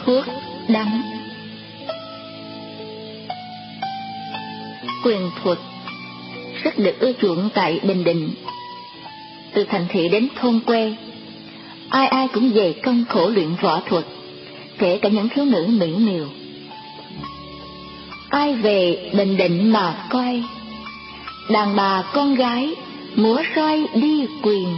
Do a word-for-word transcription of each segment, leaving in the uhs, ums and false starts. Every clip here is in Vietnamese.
thuốc đắng. Quyền thuật rất được ưa chuộng tại Bình Định. Từ thành thị đến thôn quê, ai ai cũng dày công khổ luyện võ thuật, kể cả những thiếu nữ mỹ miều. Ai về Bình Định mà coi, đàn bà con gái múa roi đi quyền.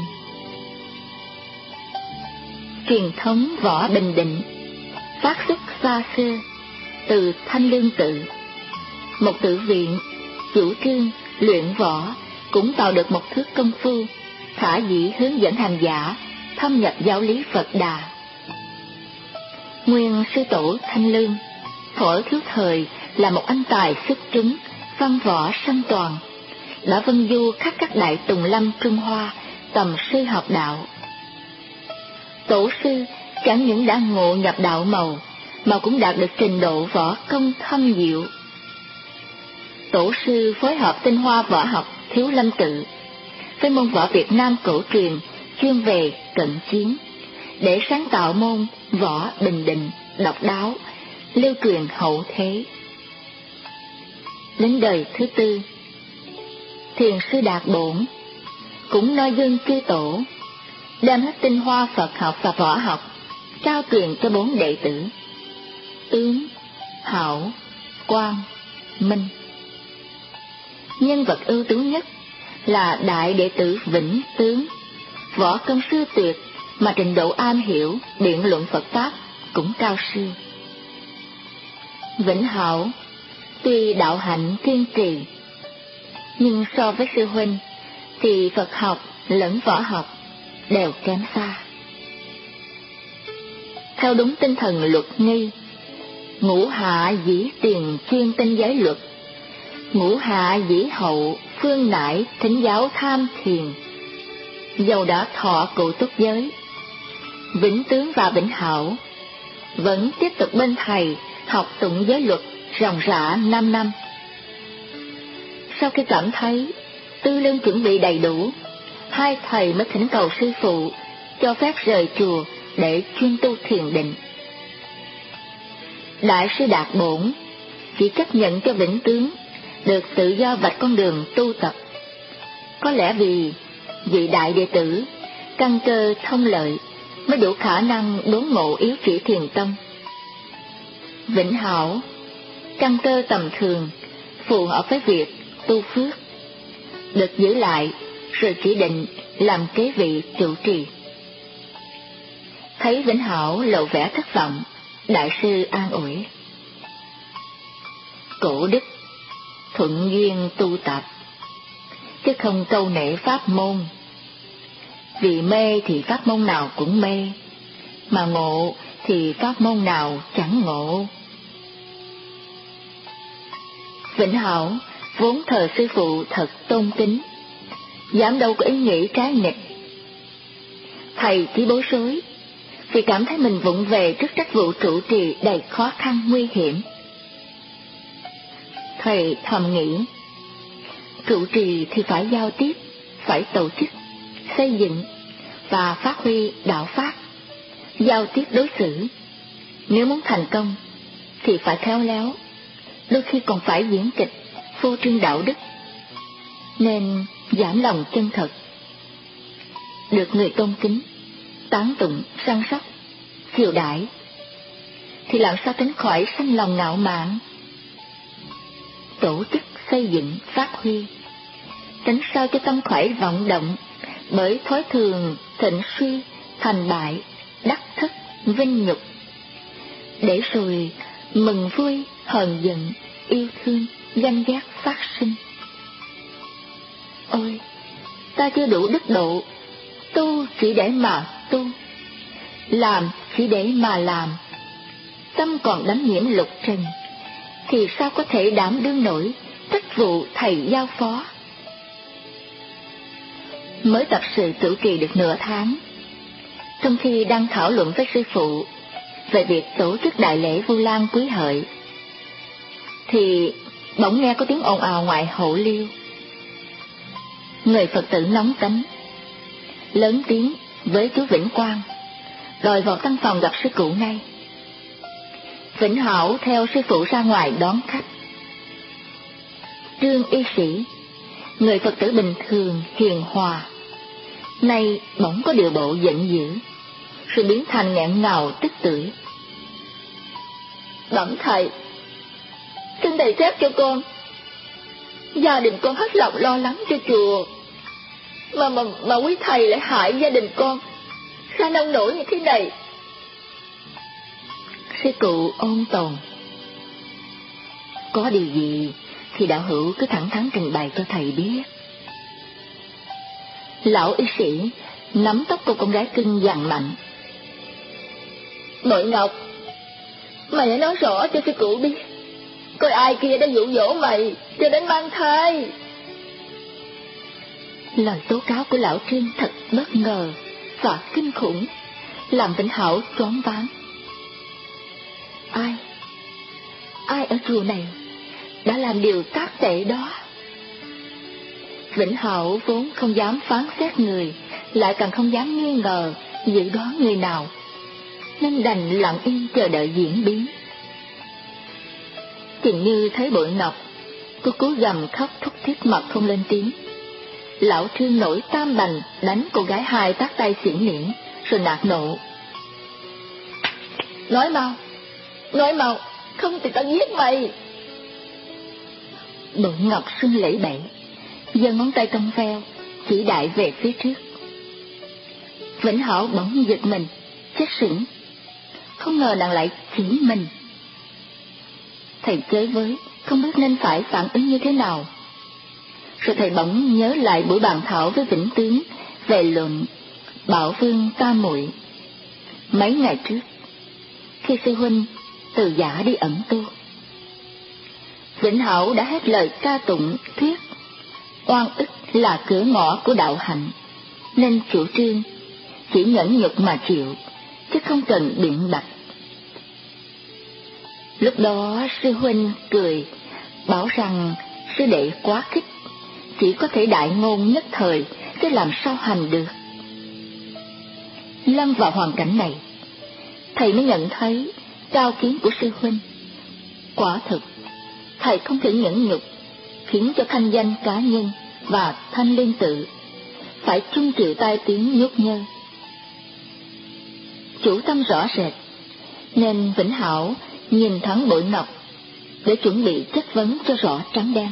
Truyền thống võ Bình Định phát xuất xa xưa từ Thanh Lương Tự, một tự viện chủ trương luyện võ cũng tạo được một thước công phu khả dĩ hướng dẫn hành giả thâm nhập giáo lý Phật Đà. Nguyên sư tổ Thanh Lương thuở thiếu thời là một anh tài xuất chúng, văn võ song toàn, đã vân du khắp các đại tùng lâm Trung Hoa tầm sư học đạo. Tổ sư chẳng những đã ngộ nhập đạo màu mà cũng đạt được trình độ võ công thâm diệu. Tổ sư phối hợp tinh hoa võ học Thiếu Lâm Tự với môn võ Việt Nam cổ truyền chuyên về cận chiến, để sáng tạo môn võ Bình Định độc đáo, lưu truyền hậu thế. Đến đời thứ tư, Thiền sư Đạt Bổn cũng noi gương chư tổ, đem hết tinh hoa Phật học và võ học trao truyền cho bốn đệ tử Tướng, Hảo, Quang, Minh. Nhân vật ưu tú nhất là đại đệ tử Vĩnh Tướng, võ công sư tuyệt mà trình độ am hiểu biện luận Phật pháp cũng cao siêu. Vĩnh Hảo tuy đạo hạnh kiên trì, nhưng so với sư huynh thì Phật học lẫn võ học đều kém xa. Theo đúng tinh thần luật nghi, ngũ hạ dĩ tiền chuyên tinh giới luật, ngũ hạ dĩ hậu phương nải thính giáo tham thiền. Dầu đã thọ cụ túc giới, Vĩnh Tướng và Vĩnh Hảo vẫn tiếp tục bên thầy học tụng giới luật ròng rã năm năm. Sau khi cảm thấy tư lương chuẩn bị đầy đủ, hai thầy mới thỉnh cầu sư phụ cho phép rời chùa để chuyên tu thiền định. Đại sư Đạt Bổn chỉ chấp nhận cho Vĩnh Tướng được tự do vạch con đường tu tập, có lẽ vì vị đại đệ tử căn cơ thông lợi mới đủ khả năng đốn ngộ yếu chỉ thiền tông. Vĩnh Hảo căn cơ tầm thường, phù hợp với việc tu phước, được giữ lại rồi chỉ định làm kế vị trụ trì. Thấy Vĩnh Hảo lộ vẻ thất vọng, đại sư an ủi: cổ đức thuận duyên tu tập, chứ không câu nệ pháp môn. Vì mê thì pháp môn nào cũng mê, mà ngộ thì pháp môn nào chẳng ngộ. Vĩnh Hảo vốn thờ sư phụ thật tôn kính, dám đâu có ý nghĩ trái nghịch. Thầy chỉ bối rối vì cảm thấy mình vụng về trước trách vụ trụ trì đầy khó khăn nguy hiểm. Thầy thầm nghĩ, trụ trì thì phải giao tiếp, phải tổ chức, xây dựng và phát huy đạo pháp, giao tiếp đối xử. Nếu muốn thành công thì phải khéo léo, đôi khi còn phải diễn kịch, phô trương đạo đức, nên giảm lòng chân thật. Được người tôn kính, tán tụng, săn sóc, chiều đãi, thì làm sao tránh khỏi sanh lòng ngạo mạn. Tổ chức, xây dựng, phát huy, tránh sao cho tâm khỏi vọng động bởi thói thường thịnh suy, thành bại, đắc thất, vinh nhục, để rồi mừng vui, hờn giận, yêu thương, ganh ghét phát sinh. Ôi, ta chưa đủ đức độ, tu chỉ để mà tu, làm chỉ để mà làm, tâm còn đắm nhiễm lục trần, thì sao có thể đảm đương nổi trách vụ thầy giao phó. Mới tập sự trụ trì được nửa tháng, trong khi đang thảo luận với sư phụ về việc tổ chức đại lễ Vu Lan Quý Hợi, thì bỗng nghe có tiếng ồn ào ngoài hậu liêu. Người Phật tử nóng tính, lớn tiếng với chú Vĩnh Quang, đòi vào căn phòng gặp sư cụ ngay. Vĩnh Hảo theo sư phụ ra ngoài đón khách. Trương y sĩ, người Phật tử bình thường hiền hòa, nay bỗng có điều bộ giận dữ, rồi biến thành nghẹn ngào tức tưởi. Bẩm thầy, xin thầy phép cho con. Gia đình con hết lòng lo lắng cho chùa, mà mà mà quý thầy lại hại gia đình con ra nông nổi như thế này. Sư cụ ôn tồn. Có điều gì thì đạo hữu cứ thẳng thắn trình bày cho thầy biết. Lão y sĩ nắm tóc cô con gái cưng dằn mạnh. Bội Ngọc, mày hãy nói rõ cho sư cụ biết, coi ai kia đã dụ dỗ mày cho đến mang thai. Lời tố cáo của lão Trương thật bất ngờ và kinh khủng, làm Vĩnh Hảo choáng váng. Ai, ai ở chùa này đã làm điều tác tệ đó? Vĩnh Hảo vốn không dám phán xét người, lại càng không dám nghi ngờ, dự đoán người nào, nên đành lặng yên chờ đợi diễn biến. Chừng như thấy Bội Ngọc, cô cúi gằm khóc thút thít mặt không lên tiếng. Lão Trương nổi tam bành đánh cô gái hai tác tay xỉn niễn, rồi nạt nộ. Nói mau, nói mau, không thì tao giết mày. Bội Ngọc sưng lẫy bẩy, giơ ngón tay trong veo chỉ đại về phía trước. Vĩnh Hảo bỗng giật mình, chết sững, không ngờ nàng lại chỉ mình. Thầy chới với, không biết nên phải phản ứng như thế nào. Rồi thầy bỗng nhớ lại buổi bàn thảo với Vĩnh Tướng về luận Bảo Vương Tam Muội mấy ngày trước, khi sư huynh từ giả đi ẩn tu. Vĩnh Hảo đã hết lời ca tụng thuyết oan ức là cửa ngõ của đạo hạnh, nên chủ trương chỉ nhẫn nhục mà chịu, chứ không cần biện bạch. Lúc đó sư huynh cười, bảo rằng sư đệ quá khích, chỉ có thể đại ngôn nhất thời, chứ làm sao hành được. Lâm vào hoàn cảnh này, thầy mới nhận thấy cao kiến của sư huynh. Quả thực, thầy không thể nhẫn nhục, khiến cho thanh danh cá nhân và Thanh Liên Tự phải chung chịu tai tiếng nhút nhơ. Chủ tâm rõ rệt, nên Vĩnh Hảo nhìn thẳng Bội Ngọc để chuẩn bị chất vấn cho rõ trắng đen.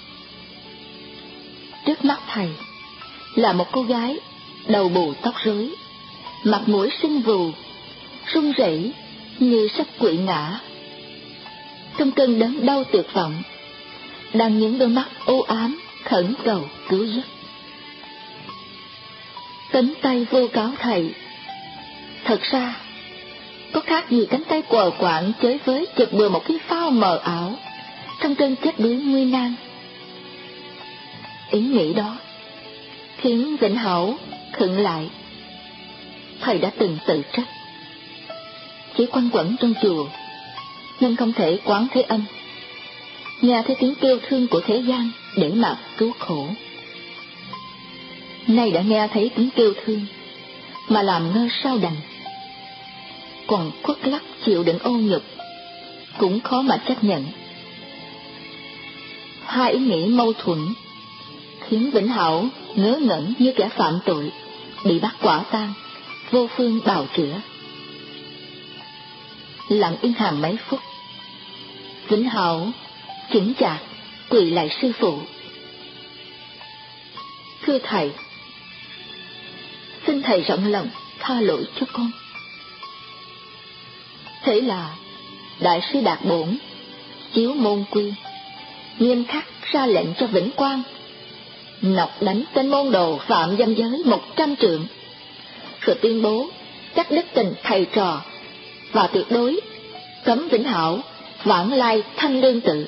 Trước mắt thầy là một cô gái đầu bù tóc rối, mặt mũi sưng vù, run rẩy như sắp quỵ ngã. Trong cơn đớn đau tuyệt vọng, đang những đôi mắt u ám khẩn cầu cứu giúp. Cánh tay vô cáo thầy, thật ra có khác gì cánh tay quờ quạng chới với chụp bừa một cái phao mờ ảo trong cơn chết đuối nguy nan. Ý nghĩ đó khiến Vĩnh Hảo khựng lại. Thầy đã từng tự trách, chỉ quanh quẩn trong chùa nên không thể quán thế âm, nghe thấy tiếng kêu thương của thế gian để mà cứu khổ. Nay đã nghe thấy tiếng kêu thương mà làm ngơ sao đành, còn khuất lắc chịu đựng ô nhục, cũng khó mà chấp nhận. Hai ý nghĩ mâu thuẫn khiến Vĩnh Hảo ngớ ngẩn như kẻ phạm tội bị bắt quả tang, vô phương bào chữa. Lặng yên hàng mấy phút, Vĩnh Hảo chững chạc quỳ lại sư phụ. Thưa thầy, xin thầy rộng lòng tha lỗi cho con. Thế là đại sư Đạt Bổn chiếu môn quy, nghiêm khắc ra lệnh cho Vĩnh Quang nọc đánh tên môn đồ phạm dâm giới một trăm trượng, rồi tuyên bố cắt đứt tình thầy trò và tuyệt đối cấm Vĩnh Hảo vãng lai Thanh Lương Tự.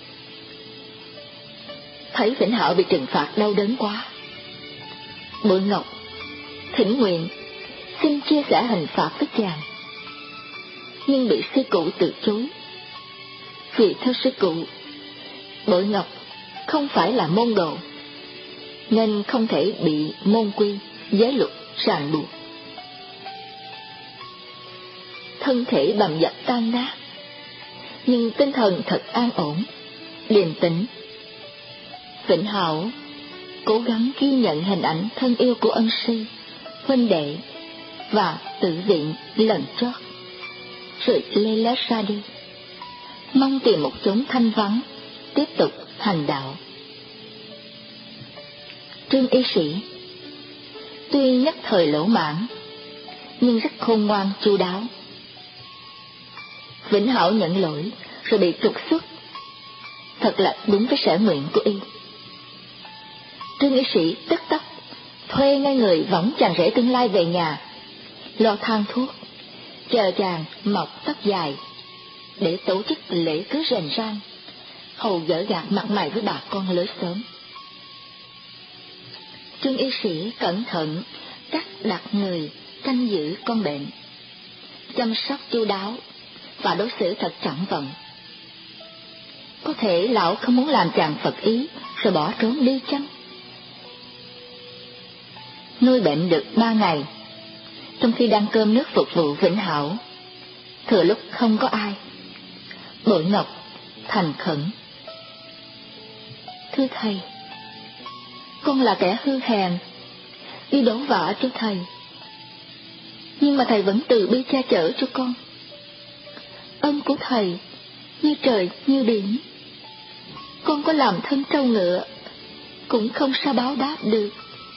Thấy Vĩnh Hảo bị trừng phạt đau đớn quá, Bội Ngọc thỉnh nguyện xin chia sẻ hình phạt với chàng, nhưng bị sư cụ từ chối. Vì theo sư cụ, Bội Ngọc không phải là môn đồ, nên không thể bị môn quy giới luật ràng buộc. Thân thể bầm dập tan nát, nhưng tinh thần thật an ổn, điềm tĩnh. Vĩnh Hảo cố gắng ghi nhận hình ảnh thân yêu của ân sư, huynh đệ và tử viện lần trước, rồi lê lết ra đi, mong tìm một chốn thanh vắng tiếp tục hành đạo. Trương y sĩ tuy nhất thời lỗ mãn nhưng rất khôn ngoan chu đáo. Vĩnh Hảo nhận lỗi rồi bị trục xuất, thật là đúng với sở nguyện của y. Trương y sĩ tức tốc thuê ngay người võng chàng rể tương lai về nhà, lo thang thuốc, chờ chàng mọc tóc dài để tổ chức lễ cưới rền rang, hầu gỡ gạt mặt mày với bà con lối xóm. Trương y sĩ cẩn thận cắt đặt người canh giữ con bệnh, chăm sóc chu đáo và đối xử thật trọn vẹn. Có thể lão không muốn làm chàng phật ý rồi bỏ trốn đi chăng? Nuôi bệnh được ba ngày, trong khi đang cơm nước phục vụ Vĩnh Hảo, thừa lúc không có ai, Bội Ngọc thành khẩn: "Thưa thầy, con là kẻ hư hèn, đi đổ vạ cho thầy, nhưng mà thầy vẫn từ bi che chở cho con. Ân của thầy như trời như biển, con có làm thân trâu ngựa cũng không sao báo đáp được.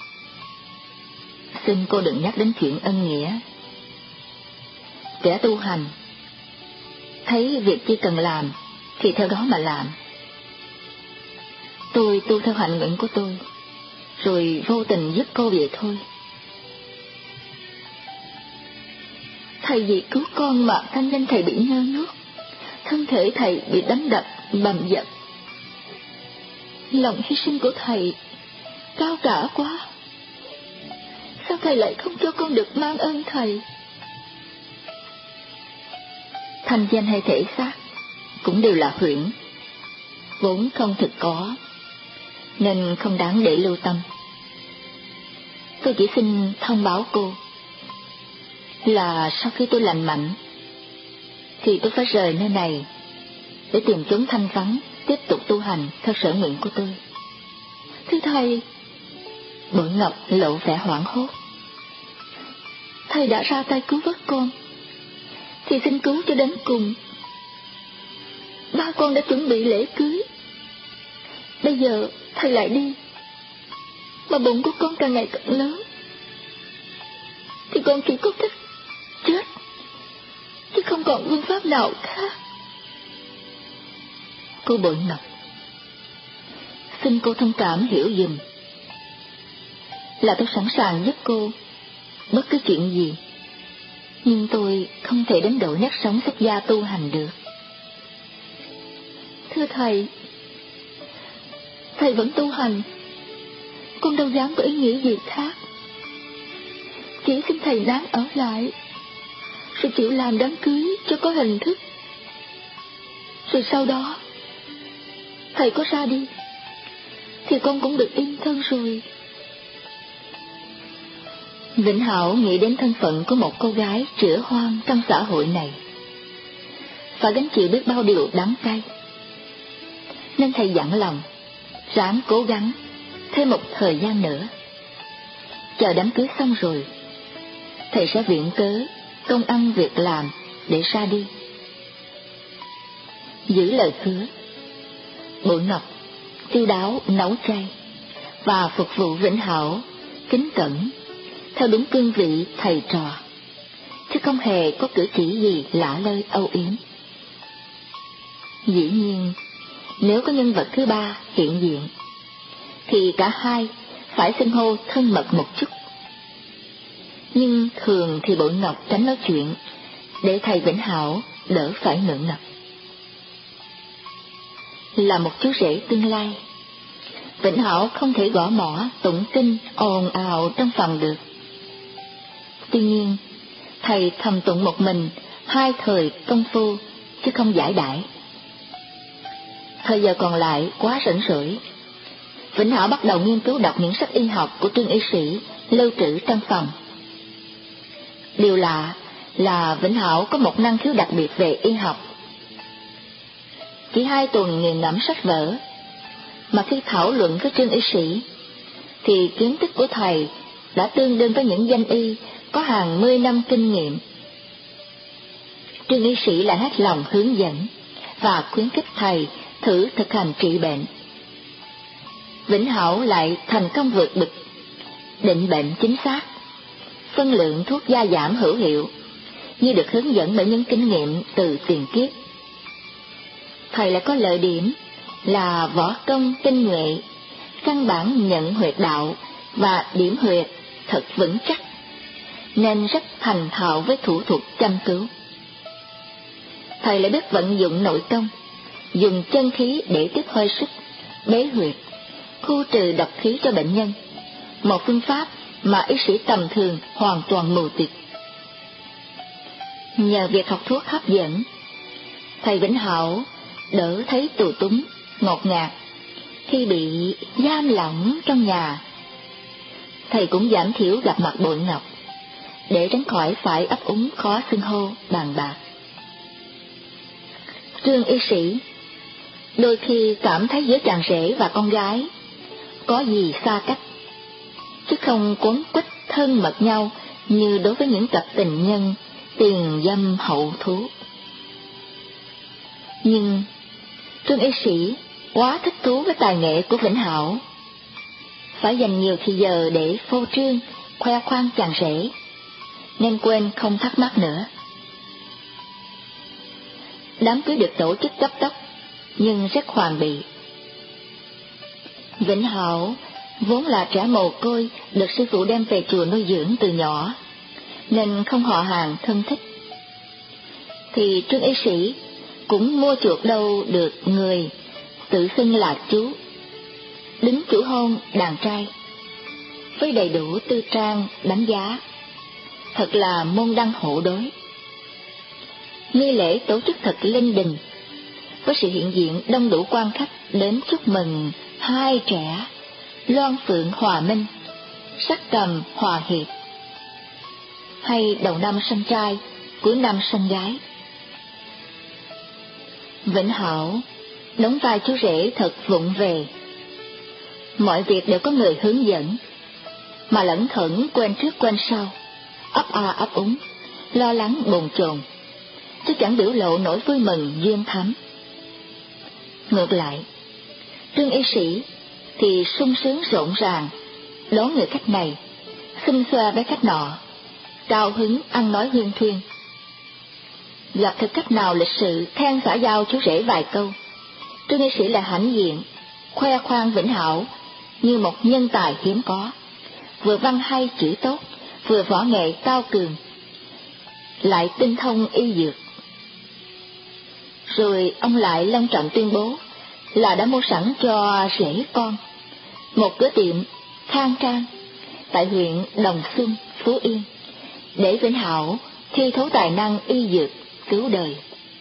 Xin cô đừng nhắc đến chuyện ân nghĩa. Kẻ tu hành thấy việc chi cần làm thì theo đó mà làm. Tôi tu theo hạnh nguyện của tôi, rồi vô tình giúp cô vậy thôi. Thầy vì cứu con mà thanh danh thầy bị nhơ nhuốc, thân thể thầy bị đánh đập bầm dập. Lòng hy sinh của thầy cao cả quá. Sao thầy lại không cho con được mang ơn thầy?" Thanh danh hay thể xác cũng đều là huyễn, vốn không thực có, nên không đáng để lưu tâm. Tôi chỉ xin thông báo cô là sau khi tôi lành mạnh thì tôi phải rời nơi này để tìm chốn thanh vắng tiếp tục tu hành theo sở nguyện của tôi. Thưa thầy. Bội Ngọc lộ vẻ hoảng hốt: "Thầy đã ra tay cứu vớt con thì xin cứu cho đến cùng. Ba con đã chuẩn bị lễ cưới, bây giờ thầy lại đi, mà bụng của con càng ngày càng lớn, thì con chỉ có cách chết, chứ không còn phương pháp nào khác." Cô Bội Ngọc, xin cô thông cảm hiểu giùm là tôi sẵn sàng giúp cô bất cứ chuyện gì, nhưng tôi không thể đến độ nhắc sống xuất gia tu hành được. Thưa thầy, thầy vẫn tu hành, con đâu dám có ý nghĩ gì khác. Chỉ xin thầy đáng ở lại, rồi chịu làm đám cưới cho có hình thức. Rồi sau đó thầy có ra đi thì con cũng được yên thân rồi. Vĩnh Hảo nghĩ đến thân phận của một cô gái chữa hoang trong xã hội này, phải gánh chịu biết bao điều đắng cay, nên thầy dặn lòng ráng cố gắng thêm một thời gian nữa. Chờ đám cưới xong rồi, thầy sẽ viện cớ công ăn việc làm để ra đi. Giữ lời hứa, Bội Ngọc chu đáo nấu chay và phục vụ Vĩnh Hảo kính cẩn theo đúng cương vị thầy trò, chứ không hề có cử chỉ gì lả lơi âu yếm. Dĩ nhiên, nếu có nhân vật thứ ba hiện diện, thì cả hai phải xưng hô thân mật một chút. Nhưng thường thì Bội Ngọc tránh nói chuyện, để thầy Vĩnh Hảo đỡ phải ngượng ngập. Là một chú rể tương lai, Vĩnh Hảo không thể gõ mõ tụng kinh ồn ào trong phòng được. Tuy nhiên, thầy thầm tụng một mình hai thời công phu, chứ không giải đãi. Thời giờ còn lại quá rảnh rỗi, Vĩnh Hảo bắt đầu nghiên cứu đọc những sách y học của Trương y sĩ lưu trữ trong phòng. Điều lạ là Vĩnh Hảo có một năng khiếu đặc biệt về y học. chỉ hai tuần nghiền ngẫm sách vở, mà khi thảo luận với Trương Y Sĩ, thì kiến thức của thầy đã tương đương với những danh y có hàng mươi năm kinh nghiệm. Trương Y Sĩ lại hết lòng hướng dẫn và khuyến khích thầy thử thực hành trị bệnh. Vĩnh Hảo lại thành công vượt bực, định bệnh chính xác, phân lượng thuốc gia giảm hữu hiệu, như được hướng dẫn bởi những kinh nghiệm từ tiền kiếp. Thầy lại có lợi điểm là võ công tinh nhuệ, căn bản nhận huyệt đạo và điểm huyệt thật vững chắc, nên rất thành thạo với thủ thuật chăm cứu. Thầy lại biết vận dụng nội công, dùng chân khí để tiếp hơi sức, bế huyệt, khu trừ độc khí cho bệnh nhân, một phương pháp mà y sĩ tầm thường hoàn toàn mù tịt. Nhờ việc học thuốc hấp dẫn, thầy Vĩnh Hảo đỡ thấy tù túng, ngột ngạt khi bị giam lỏng trong nhà. Thầy cũng giảm thiểu gặp mặt bội ngọc, để tránh khỏi phải ấp úng khó xưng hô bàn bạc. Trương Y Sĩ đôi khi cảm thấy giữa chàng rể và con gái có gì xa cách, chứ không quấn quýt thân mật nhau như đối với những cặp tình nhân tiền dâm hậu thú. Nhưng Trương Y Sĩ quá thích thú với tài nghệ của Vĩnh Hảo, phải dành nhiều thời giờ để phô trương, khoe khoang chàng rể, nên quên không thắc mắc nữa. Đám cưới được tổ chức cấp tốc, nhưng rất hoàn bị. Vĩnh Hảo vốn là trẻ mồ côi được sư phụ đem về chùa nuôi dưỡng từ nhỏ, nên không họ hàng thân thích. Thì Trương Y Sĩ cũng mua chuộc đâu được người tự xưng là chú, đứng chủ hôn đàn trai, với đầy đủ tư trang đánh giá, thật là môn đăng hộ đối. Nghi lễ tổ chức thật linh đình, với sự hiện diện đông đủ quan khách đến chúc mừng hai trẻ Loan Phượng hòa minh, sắc cầm hòa hiệp, hay đầu năm sanh trai, cuối năm sanh gái. Vĩnh Hảo đóng vai chú rể thật vụng về, mọi việc đều có người hướng dẫn, mà lẩn thẩn quên trước quên sau, ấp a ấp úng, lo lắng bồn chồn, chứ chẳng biểu lộ nỗi vui mừng duyên thắm. Ngược lại, Trương Y Sĩ thì sung sướng rộn ràng, đón người khách này, xum xoa với khách nọ, cao hứng ăn nói huyên thuyên. Gặp thực khách nào lịch sự khen xã giao chú rể vài câu, Trương Y Sĩ là hãnh diện, khoe khoang Vĩnh Hảo như một nhân tài hiếm có, vừa văn hay chữ tốt, vừa võ nghệ cao cường, lại tinh thông y dược. Rồi ông lại long trọng tuyên bố là đã mua sẵn cho rể con một cửa tiệm khang trang tại huyện Đồng Xuân, Phú Yên, để Vĩnh Hảo thi thố tài năng y dược cứu đời.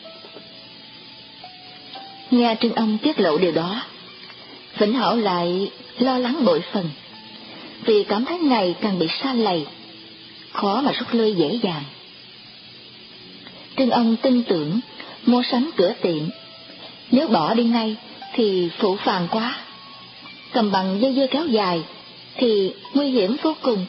Nghe Trương ông tiết lộ điều đó, Vĩnh Hảo lại lo lắng bội phần, vì cảm thấy ngày càng bị sa lầy, khó mà rút lui dễ dàng. Trương ông tin tưởng mua sắm cửa tiệm, nếu bỏ đi ngay thì phụ phàng quá, cầm bằng dây dưa kéo dài thì nguy hiểm vô cùng.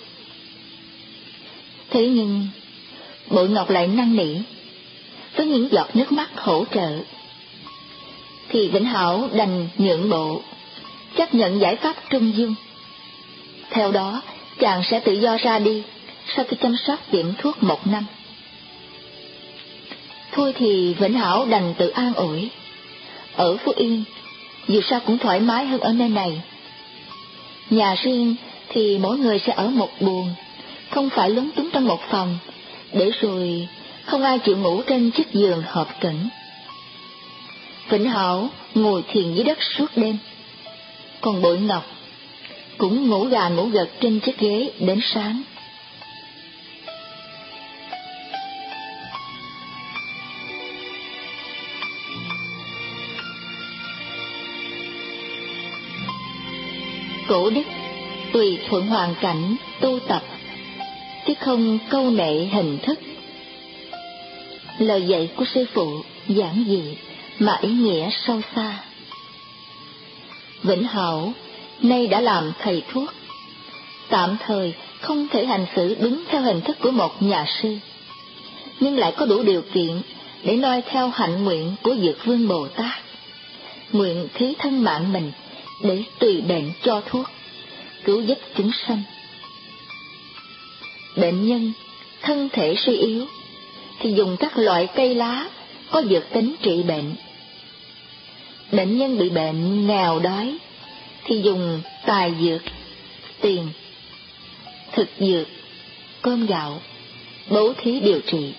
Thế nhưng Bội Ngọc lại năn nỉ với những giọt nước mắt hỗ trợ, thì Vĩnh Hảo đành nhượng bộ, chấp nhận giải pháp trung dung. Theo đó chàng sẽ tự do ra đi sau khi chăm sóc tiệm thuốc một năm. Thôi thì Vĩnh Hảo đành tự an ủi, ở Phú Yên dù sao cũng thoải mái hơn ở nơi này. Nhà riêng thì mỗi người sẽ ở một buồng, không phải lúng túng trong một phòng, để rồi không ai chịu ngủ trên chiếc giường hợp cẩn. Vĩnh Hảo ngồi thiền dưới đất suốt đêm, còn Bội Ngọc cũng ngủ gà ngủ gật trên chiếc ghế đến sáng. Cổ đức tùy thuận hoàn cảnh tu tập, chứ không câu nệ hình thức. Lời dạy của sư phụ giản dị mà ý nghĩa sâu xa. Vĩnh Hảo nay đã làm thầy thuốc, tạm thời không thể hành xử đúng theo hình thức của một nhà sư, nhưng lại có đủ điều kiện để noi theo hạnh nguyện của Dược Vương Bồ Tát, nguyện thí thân mạng mình để tùy bệnh cho thuốc, cứu giúp chúng sanh. Bệnh nhân thân thể suy yếu thì dùng các loại cây lá có dược tính trị bệnh. Bệnh nhân bị bệnh nghèo đói thì dùng tài dược, tiền, thực dược, cơm gạo, bố thí điều trị.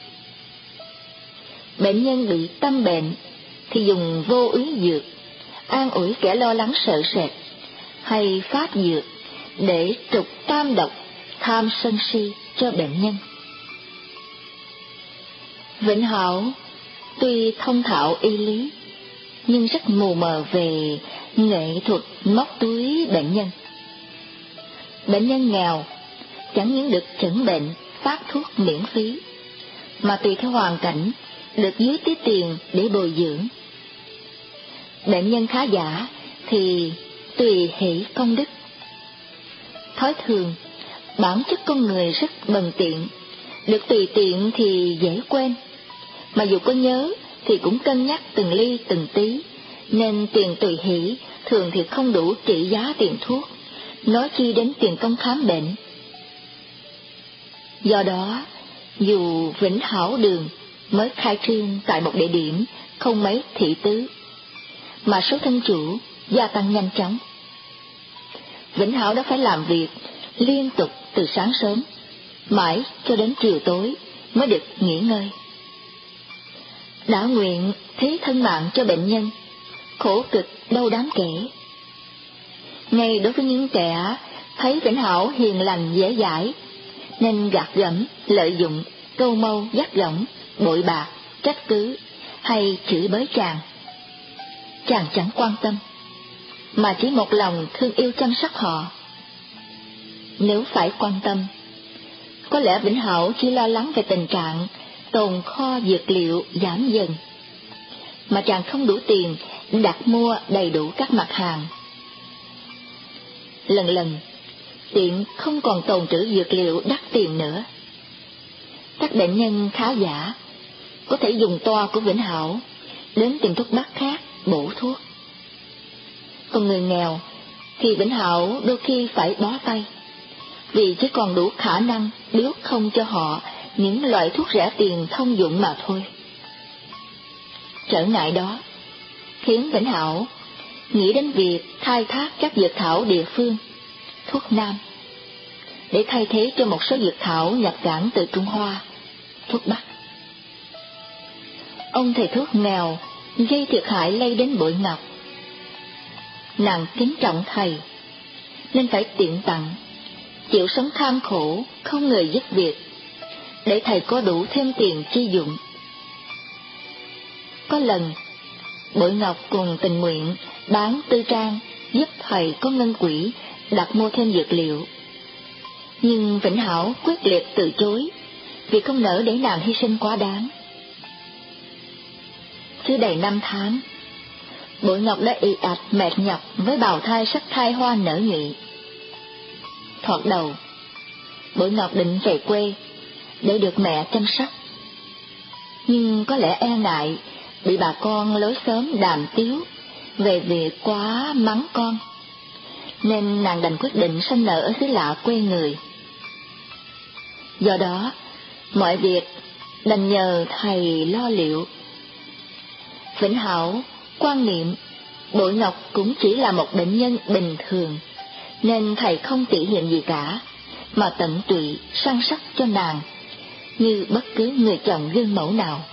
Bệnh nhân bị tâm bệnh thì dùng vô úy dược, an ủi kẻ lo lắng sợ sệt, hay pháp dược để trục tam độc, tham sân si cho bệnh nhân. Vĩnh Hảo tuy thông thạo y lý, nhưng rất mù mờ về nghệ thuật móc túi bệnh nhân. Bệnh nhân nghèo chẳng những được chẩn bệnh, phát thuốc miễn phí, mà tùy theo hoàn cảnh được dưới tí tiền để bồi dưỡng. Bệnh nhân khá giả thì tùy hỷ công đức. Thói thường, bản chất con người rất bần tiện, được tùy tiện thì dễ quên, mà dù có nhớ thì cũng cân nhắc từng ly từng tí, nên tiền tùy hỷ thường thì không đủ trị giá tiền thuốc, nói chi đến tiền công khám bệnh. Do đó, dù Vĩnh Hảo Đường mới khai trương tại một địa điểm không mấy thị tứ, mà số thân chủ gia tăng nhanh chóng. Vĩnh Hảo đã phải làm việc liên tục từ sáng sớm, mãi cho đến chiều tối mới được nghỉ ngơi. Đã nguyện thí thân mạng cho bệnh nhân, khổ cực đâu đáng kể. Ngay đối với những kẻ thấy Vĩnh Hảo hiền lành dễ dãi, nên gạt gẫm, lợi dụng, câu mâu, dắt gỏng, bội bạc, trách cứ hay chửi bới chàng, chàng chẳng quan tâm, mà chỉ một lòng thương yêu chăm sóc họ. Nếu phải quan tâm, có lẽ Vĩnh Hảo chỉ lo lắng về tình trạng tồn kho dược liệu giảm dần, mà chàng không đủ tiền đặt mua đầy đủ các mặt hàng. Lần lần tiệm không còn tồn trữ dược liệu đắt tiền nữa. Các bệnh nhân khá giả có thể dùng toa của Vĩnh Hảo đến tìm thuốc bắc khác bổ thuốc. Còn người nghèo thì Vĩnh Hảo đôi khi phải bó tay, vì chỉ còn đủ khả năng biếu không cho họ những loại thuốc rẻ tiền thông dụng mà thôi. Trở ngại đó khiến Vĩnh Hảo nghĩ đến việc khai thác các dược thảo địa phương, thuốc nam, để thay thế cho một số dược thảo nhập cảng từ Trung Hoa, thuốc Bắc. Ông thầy thuốc nghèo gây thiệt hại lây đến Bội Ngọc. Nàng kính trọng thầy nên phải tiện tặng, chịu sống kham khổ không người giúp việc, để thầy có đủ thêm tiền chi dụng. Có lần Bội Ngọc cùng tình nguyện bán tư trang giúp thầy có ngân quỹ đặt mua thêm dược liệu, nhưng Vĩnh Hảo quyết liệt từ chối vì không nỡ để nàng hy sinh quá đáng. Chưa đầy năm tháng, Bội Ngọc đã ì ạch mệt nhọc với bào thai sắp thai hoa nở nhụy. Thoạt đầu, Bội Ngọc định về quê để được mẹ chăm sóc, nhưng có lẽ e ngại bị bà con lối xóm đàm tiếu về việc quá mắng con, nên nàng đành quyết định sanh nở ở xứ lạ quê người. Do đó, mọi việc đành nhờ thầy lo liệu. Vĩnh Hảo quan niệm Bội Ngọc cũng chỉ là một bệnh nhân bình thường, nên thầy không tỉ hiềm gì cả, mà tận tụy săn sóc cho nàng như bất cứ người chồng gương mẫu nào.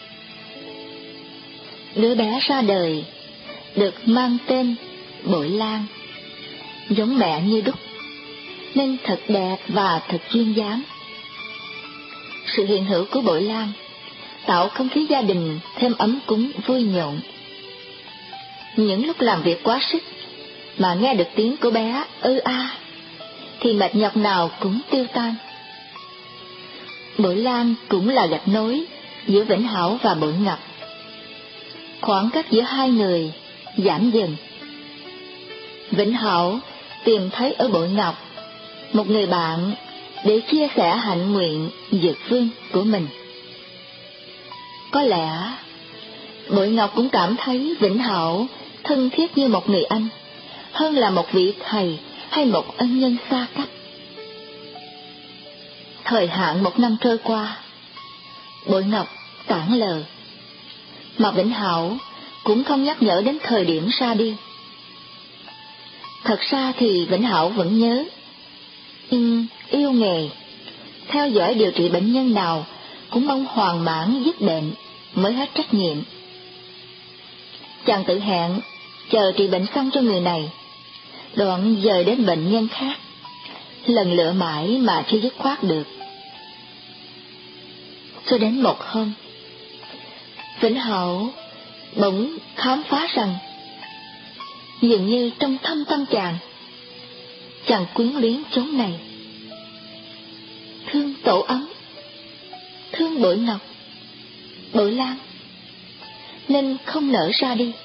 Đứa bé ra đời được mang tên Bội Lan, giống mẹ như đúc, nên thật đẹp và thật duyên dáng. Sự hiện hữu của Bội Lan tạo không khí gia đình thêm ấm cúng vui nhộn. Những lúc làm việc quá sức mà nghe được tiếng của bé ư a, thì mệt nhọc nào cũng tiêu tan. Bội Lan cũng là gạch nối giữa Vĩnh Hảo và Bội Ngọc. khoảng cách giữa hai người giảm dần. Vĩnh Hảo tìm thấy ở Bội Ngọc một người bạn để chia sẻ hạnh nguyện dược phương của mình. Có lẽ Bội Ngọc cũng cảm thấy Vĩnh Hảo thân thiết như một người anh, hơn là một vị thầy hay một ân nhân xa cách. Thời hạn một năm trôi qua, Bội Ngọc tản lờ, mà Vĩnh Hảo cũng không nhắc nhở đến thời điểm ra đi. Thật ra thì Vĩnh Hảo vẫn nhớ, nhưng yêu nghề, theo dõi điều trị bệnh nhân nào cũng mong hoàn mãn dứt bệnh mới hết trách nhiệm. Chàng tự hẹn chờ trị bệnh xong cho người này, đoạn dời đến bệnh nhân khác, lần lựa mãi mà chưa dứt khoát được. Cho đến một hôm, Vĩnh Hảo bỗng khám phá rằng dường như trong thâm tâm chàng, chàng quyến luyến chốn này, thương tổ ấm, thương Bội Ngọc, Bội Lan, nên không nỡ ra đi.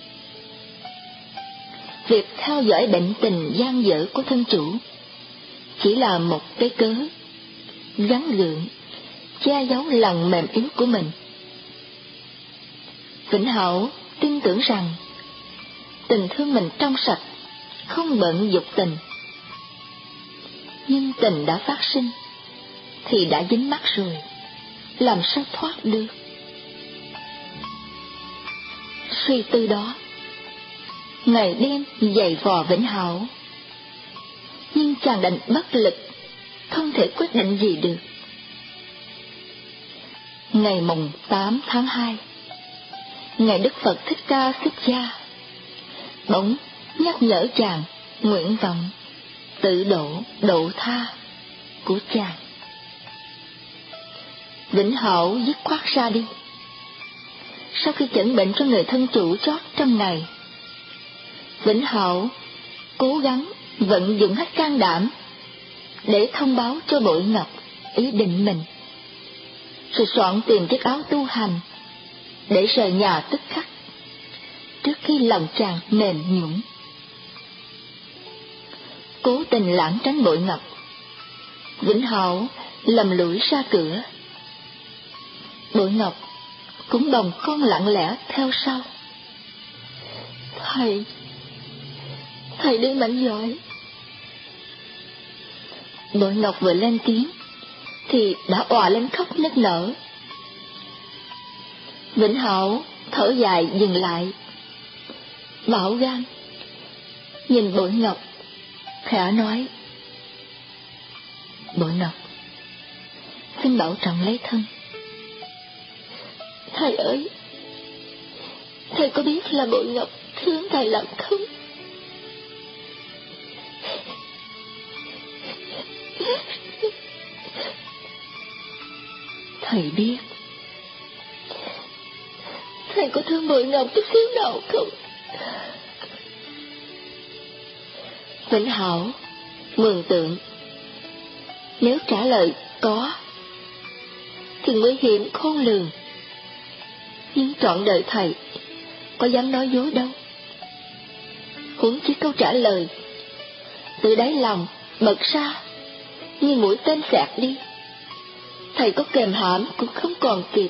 Việc theo dõi bệnh tình gian dở của thân chủ chỉ là một cái cớ gắn gượng che giấu lòng mềm yếu của mình. Vĩnh Hảo tin tưởng rằng tình thương mình trong sạch, không bận dục tình. Nhưng tình đã phát sinh thì đã dính mắc rồi, làm sao thoát được? Suy tư đó ngày đêm dày vò Vĩnh Hảo, nhưng chàng đành bất lực, không thể quyết định gì được. Ngày mùng tám tháng hai, ngày Đức Phật Thích Ca xuất gia, bỗng nhắc nhở chàng nguyện vọng tự độ độ tha của chàng. Vĩnh Hảo dứt khoát ra đi. Sau khi chẩn bệnh cho người thân chủ chót trong ngày, Vĩnh Hảo cố gắng vận dụng hết can đảm để thông báo cho Bội Ngọc ý định mình, rồi soạn tìm chiếc áo tu hành để rời nhà tức khắc, trước khi lòng chàng mềm nhũn. Cố tình lảng tránh Bội Ngọc, Vĩnh Hảo lầm lũi ra cửa. Bội Ngọc cũng bồng con lặng lẽ theo sau. Thầy, thầy đi mạnh giỏi. Bội Ngọc vừa lên tiếng thì đã òa lên khóc nức nở. Vĩnh Hảo thở dài dừng lại, bảo gan nhìn Bội Ngọc, khẽ nói: Bội Ngọc, xin bảo trọng lấy thân. Thầy ơi, thầy có biết là Bội Ngọc thương thầy lắm không? Thầy biết. Thầy có thương Bội Ngọc chút xíu nào không? Vĩnh Hảo mường tượng, nếu trả lời có thì nguy hiểm khôn lường, nhưng trọn đời thầy có dám nói dối đâu. Huống chi câu trả lời từ đáy lòng bật ra như mũi tên xẹt đi, thầy có kềm hãm cũng không còn kịp.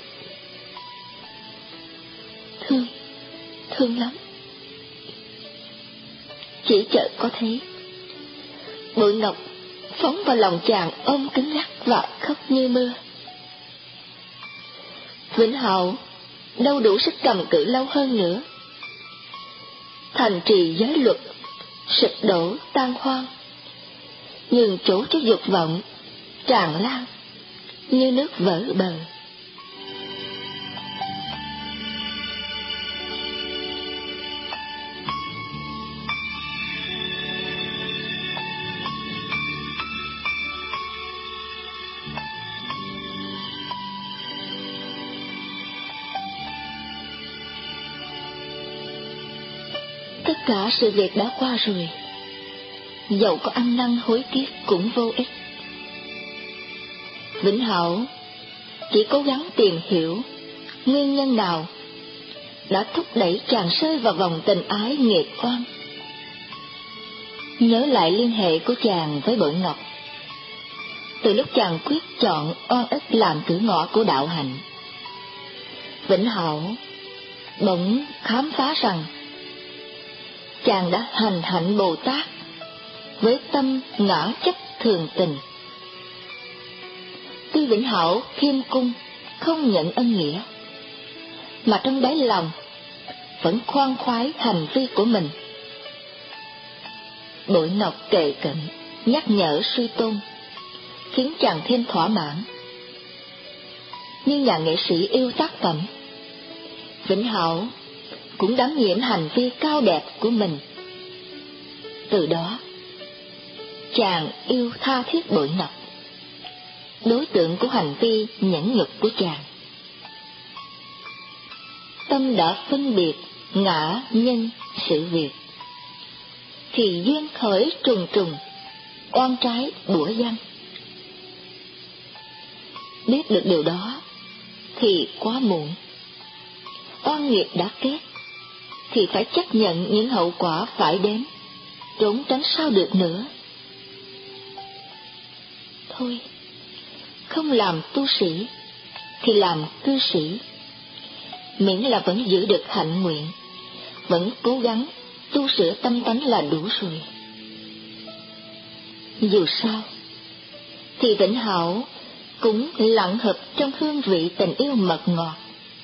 Thương, thương lắm. Chỉ chờ có thế, Bội Ngọc phóng vào lòng chàng ôm cứng ngắc và khóc như mưa. Vĩnh Hảo đâu đủ sức cầm cự lâu hơn nữa. Thành trì giới luật sụp đổ tan hoang, nhường chỗ cho dục vọng tràn lan như nước vỡ bờ. Tất cả sự việc đã qua rồi, dẫu có ăn năn hối tiếc cũng vô ích. Vĩnh Hảo chỉ cố gắng tìm hiểu nguyên nhân nào đã thúc đẩy chàng rơi vào vòng tình ái nghiệt oan. Nhớ lại liên hệ của chàng với Bội Ngọc, từ lúc chàng quyết chọn oan ức làm cửa ngõ của đạo hạnh, Vĩnh Hảo bỗng khám phá rằng chàng đã hành hạnh Bồ Tát với tâm ngã chấp thường tình. Tuy Vĩnh Hảo khiêm cung không nhận ân nghĩa, mà trong đáy lòng vẫn khoan khoái hành vi của mình. Bội Ngọc kề cận nhắc nhở suy tôn, khiến chàng thêm thỏa mãn. Như nhà nghệ sĩ yêu tác phẩm, Vĩnh Hảo cũng đắm nhiễm hành vi cao đẹp của mình. Từ đó, chàng yêu tha thiết Bội Ngọc, đối tượng của hành vi nhẫn nhục của chàng. Tâm đã phân biệt ngã nhân sự việc, thì duyên khởi trùng trùng, oan trái đũa danh. Biết được điều đó thì quá muộn. Oan nghiệp đã kết thì phải chấp nhận những hậu quả phải đến, trốn tránh sao được nữa. Thôi, không làm tu sĩ thì làm cư sĩ, miễn là vẫn giữ được hạnh nguyện, vẫn cố gắng tu sửa tâm tánh là đủ rồi. Dù sao thì Vĩnh Hảo cũng lặng hợp trong hương vị tình yêu mật ngọt.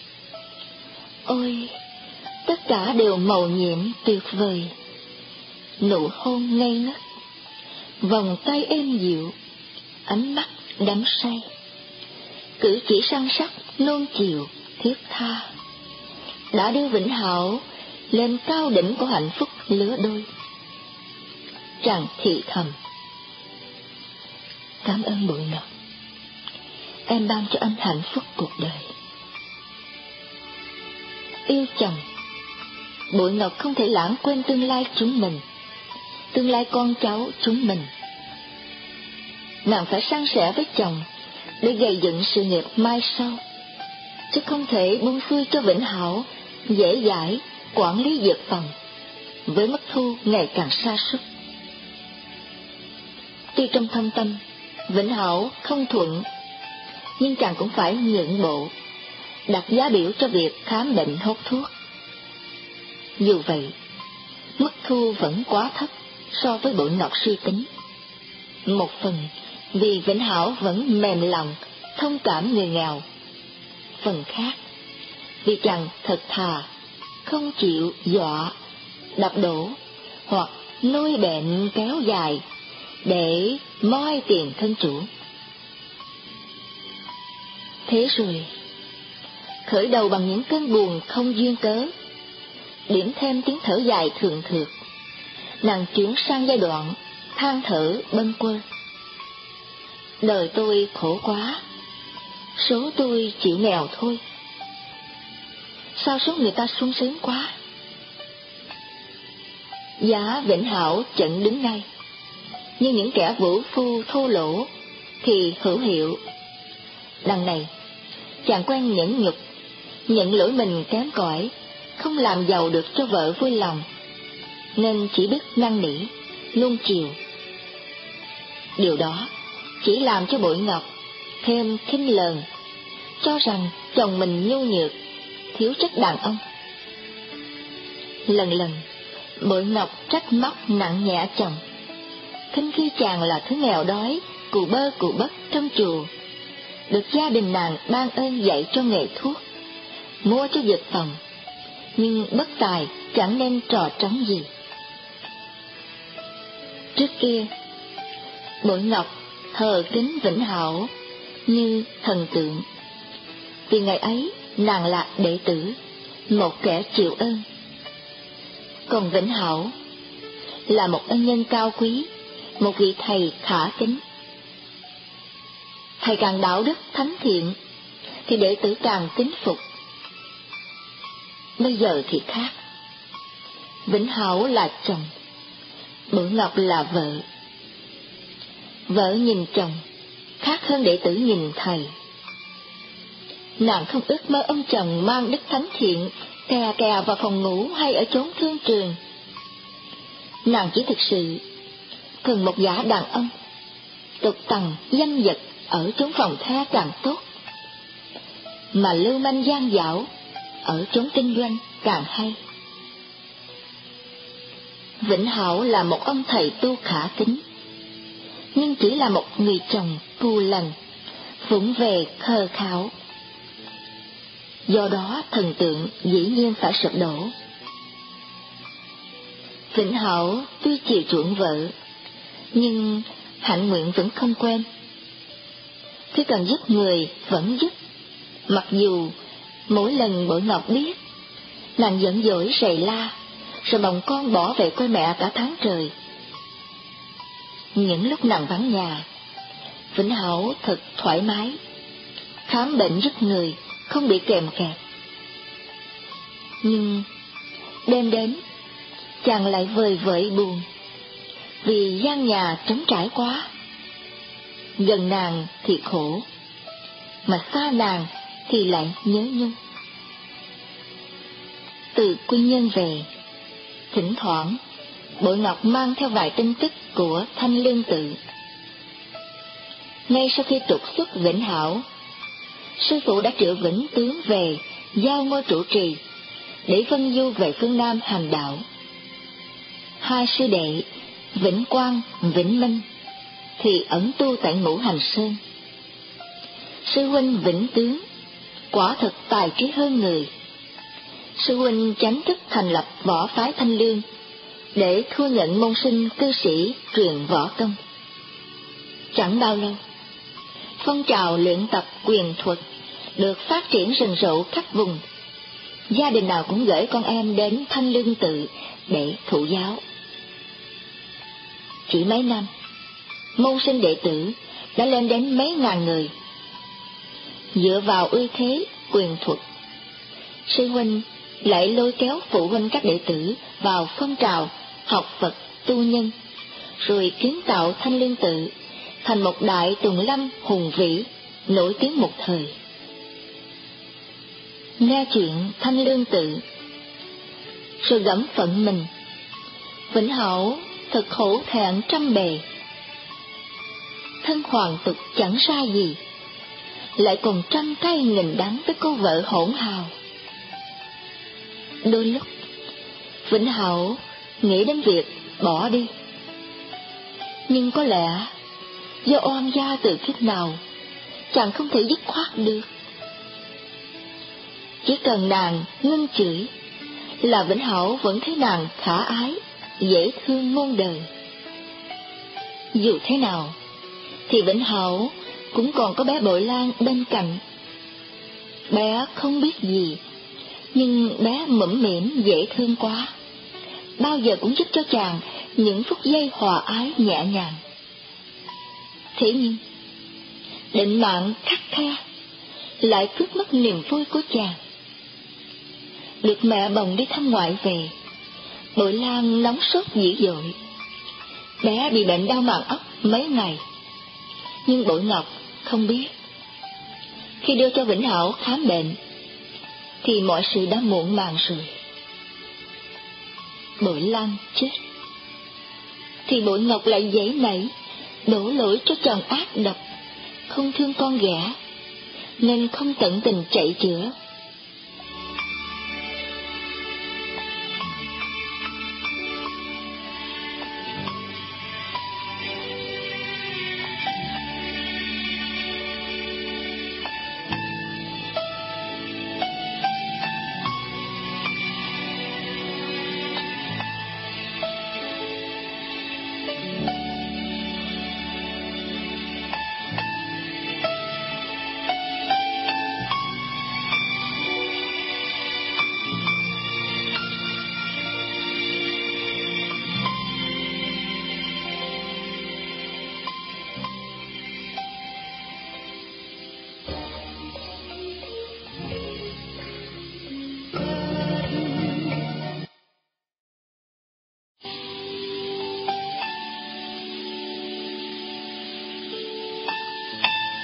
Ôi, tất cả đều mầu nhiệm tuyệt vời. Nụ hôn ngây ngất, vòng tay êm dịu, ánh mắt đắm say, cử chỉ săn sắc nôn chiều thiết tha, đã đưa Vĩnh Hảo lên cao đỉnh của hạnh phúc lứa đôi. Chàng thì thầm: cảm ơn Bội Ngọc, em ban cho anh hạnh phúc cuộc đời. Yêu chồng, Bội Ngọc không thể lãng quên tương lai chúng mình, tương lai con cháu chúng mình. Nàng phải san sẻ với chồng để gây dựng sự nghiệp mai sau, chứ không thể buông xuôi cho Vĩnh Hảo dễ dãi quản lý dược phòng với mức thu ngày càng sa sút. Tuy trong thâm tâm Vĩnh Hảo không thuận, nhưng chàng cũng phải nhượng bộ, đặt giá biểu cho việc khám bệnh hốt thuốc. Dù vậy, mức thu vẫn quá thấp so với Bội Ngọc suy tính. Một phần vì Vĩnh Hảo vẫn mềm lòng thông cảm người nghèo, phần khác vì chàng thật thà, không chịu dọa, đập đổ hoặc nuôi bệnh kéo dài để moi tiền thân chủ. Thế rồi, khởi đầu bằng những cơn buồn không duyên cớ, điểm thêm tiếng thở dài thường thượt, nàng chuyển sang giai đoạn than thở bâng quơ. Đời tôi khổ quá, số tôi chịu nghèo thôi. Sao số người ta sung sướng quá. Giá Vĩnh Hảo chận đứng ngay, như những kẻ vũ phu thô lỗ thì hữu hiệu. Đằng này, chàng quen nhẫn nhục, nhận lỗi mình kém cỏi, không làm giàu được cho vợ vui lòng, nên chỉ biết năn nỉ, nuông chiều. Điều đó chỉ làm cho Bội Ngọc thêm khinh lờn, cho rằng chồng mình nhu nhược, thiếu chất đàn ông. Lần lần Bội Ngọc trách móc nặng nhẹ chồng, khinh khi chàng là thứ nghèo đói, cù bơ cù bất trong chùa, được gia đình nàng ban ơn dạy cho nghề thuốc, mua cho dược phòng, nhưng bất tài chẳng nên trò trống gì. Trước kia, Bội Ngọc thờ kính Vĩnh Hảo như thần tượng, vì ngày ấy nàng là đệ tử, một kẻ chịu ơn. Còn Vĩnh Hảo là một ân nhân cao quý, một vị thầy khả kính. Thầy càng đạo đức thánh thiện thì đệ tử càng kính phục. Bây giờ thì khác. Vĩnh Hảo là chồng, Bội Ngọc là vợ. Vợ nhìn chồng khác hơn đệ tử nhìn thầy. Nàng không ước mơ ông chồng mang đức thánh thiện kè kè vào phòng ngủ hay ở chốn thương trường. Nàng chỉ thực sự cần một gã đàn ông, tục tằng danh vật ở chốn phòng the càng tốt, mà lưu manh gian dảo ở chốn kinh doanh càng hay. Vĩnh Hảo là một ông thầy tu khả kính, nhưng chỉ là một người chồng cù lần, vụng về khờ khảo. Do đó thần tượng dĩ nhiên phải sụp đổ. Vĩnh Hảo tuy chiều chuộng vợ, nhưng hạnh nguyện vẫn không quên. Khi cần giúp người vẫn giúp, mặc dù mỗi lần Bội Ngọc biết, nàng giận dỗi rầy la, rồi bồng con bỏ về quê mẹ cả tháng trời. Những lúc nàng vắng nhà, Vĩnh Hảo thật thoải mái, khám bệnh giúp người, không bị kèm kẹp. Nhưng đêm đến, chàng lại vời vợi buồn, vì gian nhà trống trải quá. Gần nàng thì khổ, mà xa nàng thì lại nhớ nhung. Từ Quy Nhơn về, thỉnh thoảng Bội Ngọc mang theo vài tin tức của Thanh Lương Tự. Ngay sau khi trục xuất Vĩnh Hảo, sư phụ đã triệu Vĩnh Tướng về giao ngôi trụ trì để phân du về phương Nam hành đạo. Hai sư đệ Vĩnh Quang, Vĩnh Minh thì ẩn tu tại Ngũ Hành Sơn. Sư huynh Vĩnh Tướng quả thực tài trí hơn người. Sư huynh chánh thức thành lập võ phái Thanh Lương để thu nhận môn sinh cư sĩ truyền võ công. Chẳng bao lâu, phong trào luyện tập quyền thuật được phát triển rầm rộ khắp vùng. Gia đình nào cũng gửi con em đến Thanh Lương Tự để thụ giáo. Chỉ mấy năm, môn sinh đệ tử đã lên đến mấy ngàn người. Dựa vào ưu thế quyền thuật, sư huynh lại lôi kéo phụ huynh các đệ tử vào phong trào học Phật tu nhân, rồi kiến tạo Thanh Lương Tự thành một đại tùng lâm hùng vĩ, nổi tiếng một thời. Nghe chuyện Thanh Lương Tự, rồi gẫm phận mình, Vĩnh Hảo thật khổ thẹn trăm bề. Thân hoàng tục chẳng sai gì, lại còn trăm cay nghìn đắng với cô vợ hỗn hào. Đôi lúc Vĩnh Hảo nghĩ đến việc bỏ đi, nhưng có lẽ do oan gia từ kiếp nào chàng không thể dứt khoát được. Chỉ cần nàng ngưng chửi là Vĩnh Hảo vẫn thấy nàng khả ái, dễ thương muôn đời. Dù thế nào thì Vĩnh Hảo cũng còn có bé Bội Lan bên cạnh. Bé không biết gì, nhưng bé mũm mĩm dễ thương quá, bao giờ cũng giúp cho chàng những phút giây hòa ái nhẹ nhàng. Thế nhưng định mạng khắt khe lại cướp mất niềm vui của chàng. Được mẹ bồng đi thăm ngoại về, Bội Lan nóng sốt dữ dội. Bé bị bệnh đau màng óc mấy ngày, nhưng Bội Ngọc không biết. Khi đưa cho Vĩnh Hảo khám bệnh thì mọi sự đã muộn màng rồi. Bội Lan chết thì Bội Ngọc lại giãy nảy, đổ lỗi cho chồng ác độc, không thương con ghẻ, nên không tận tình chạy chữa.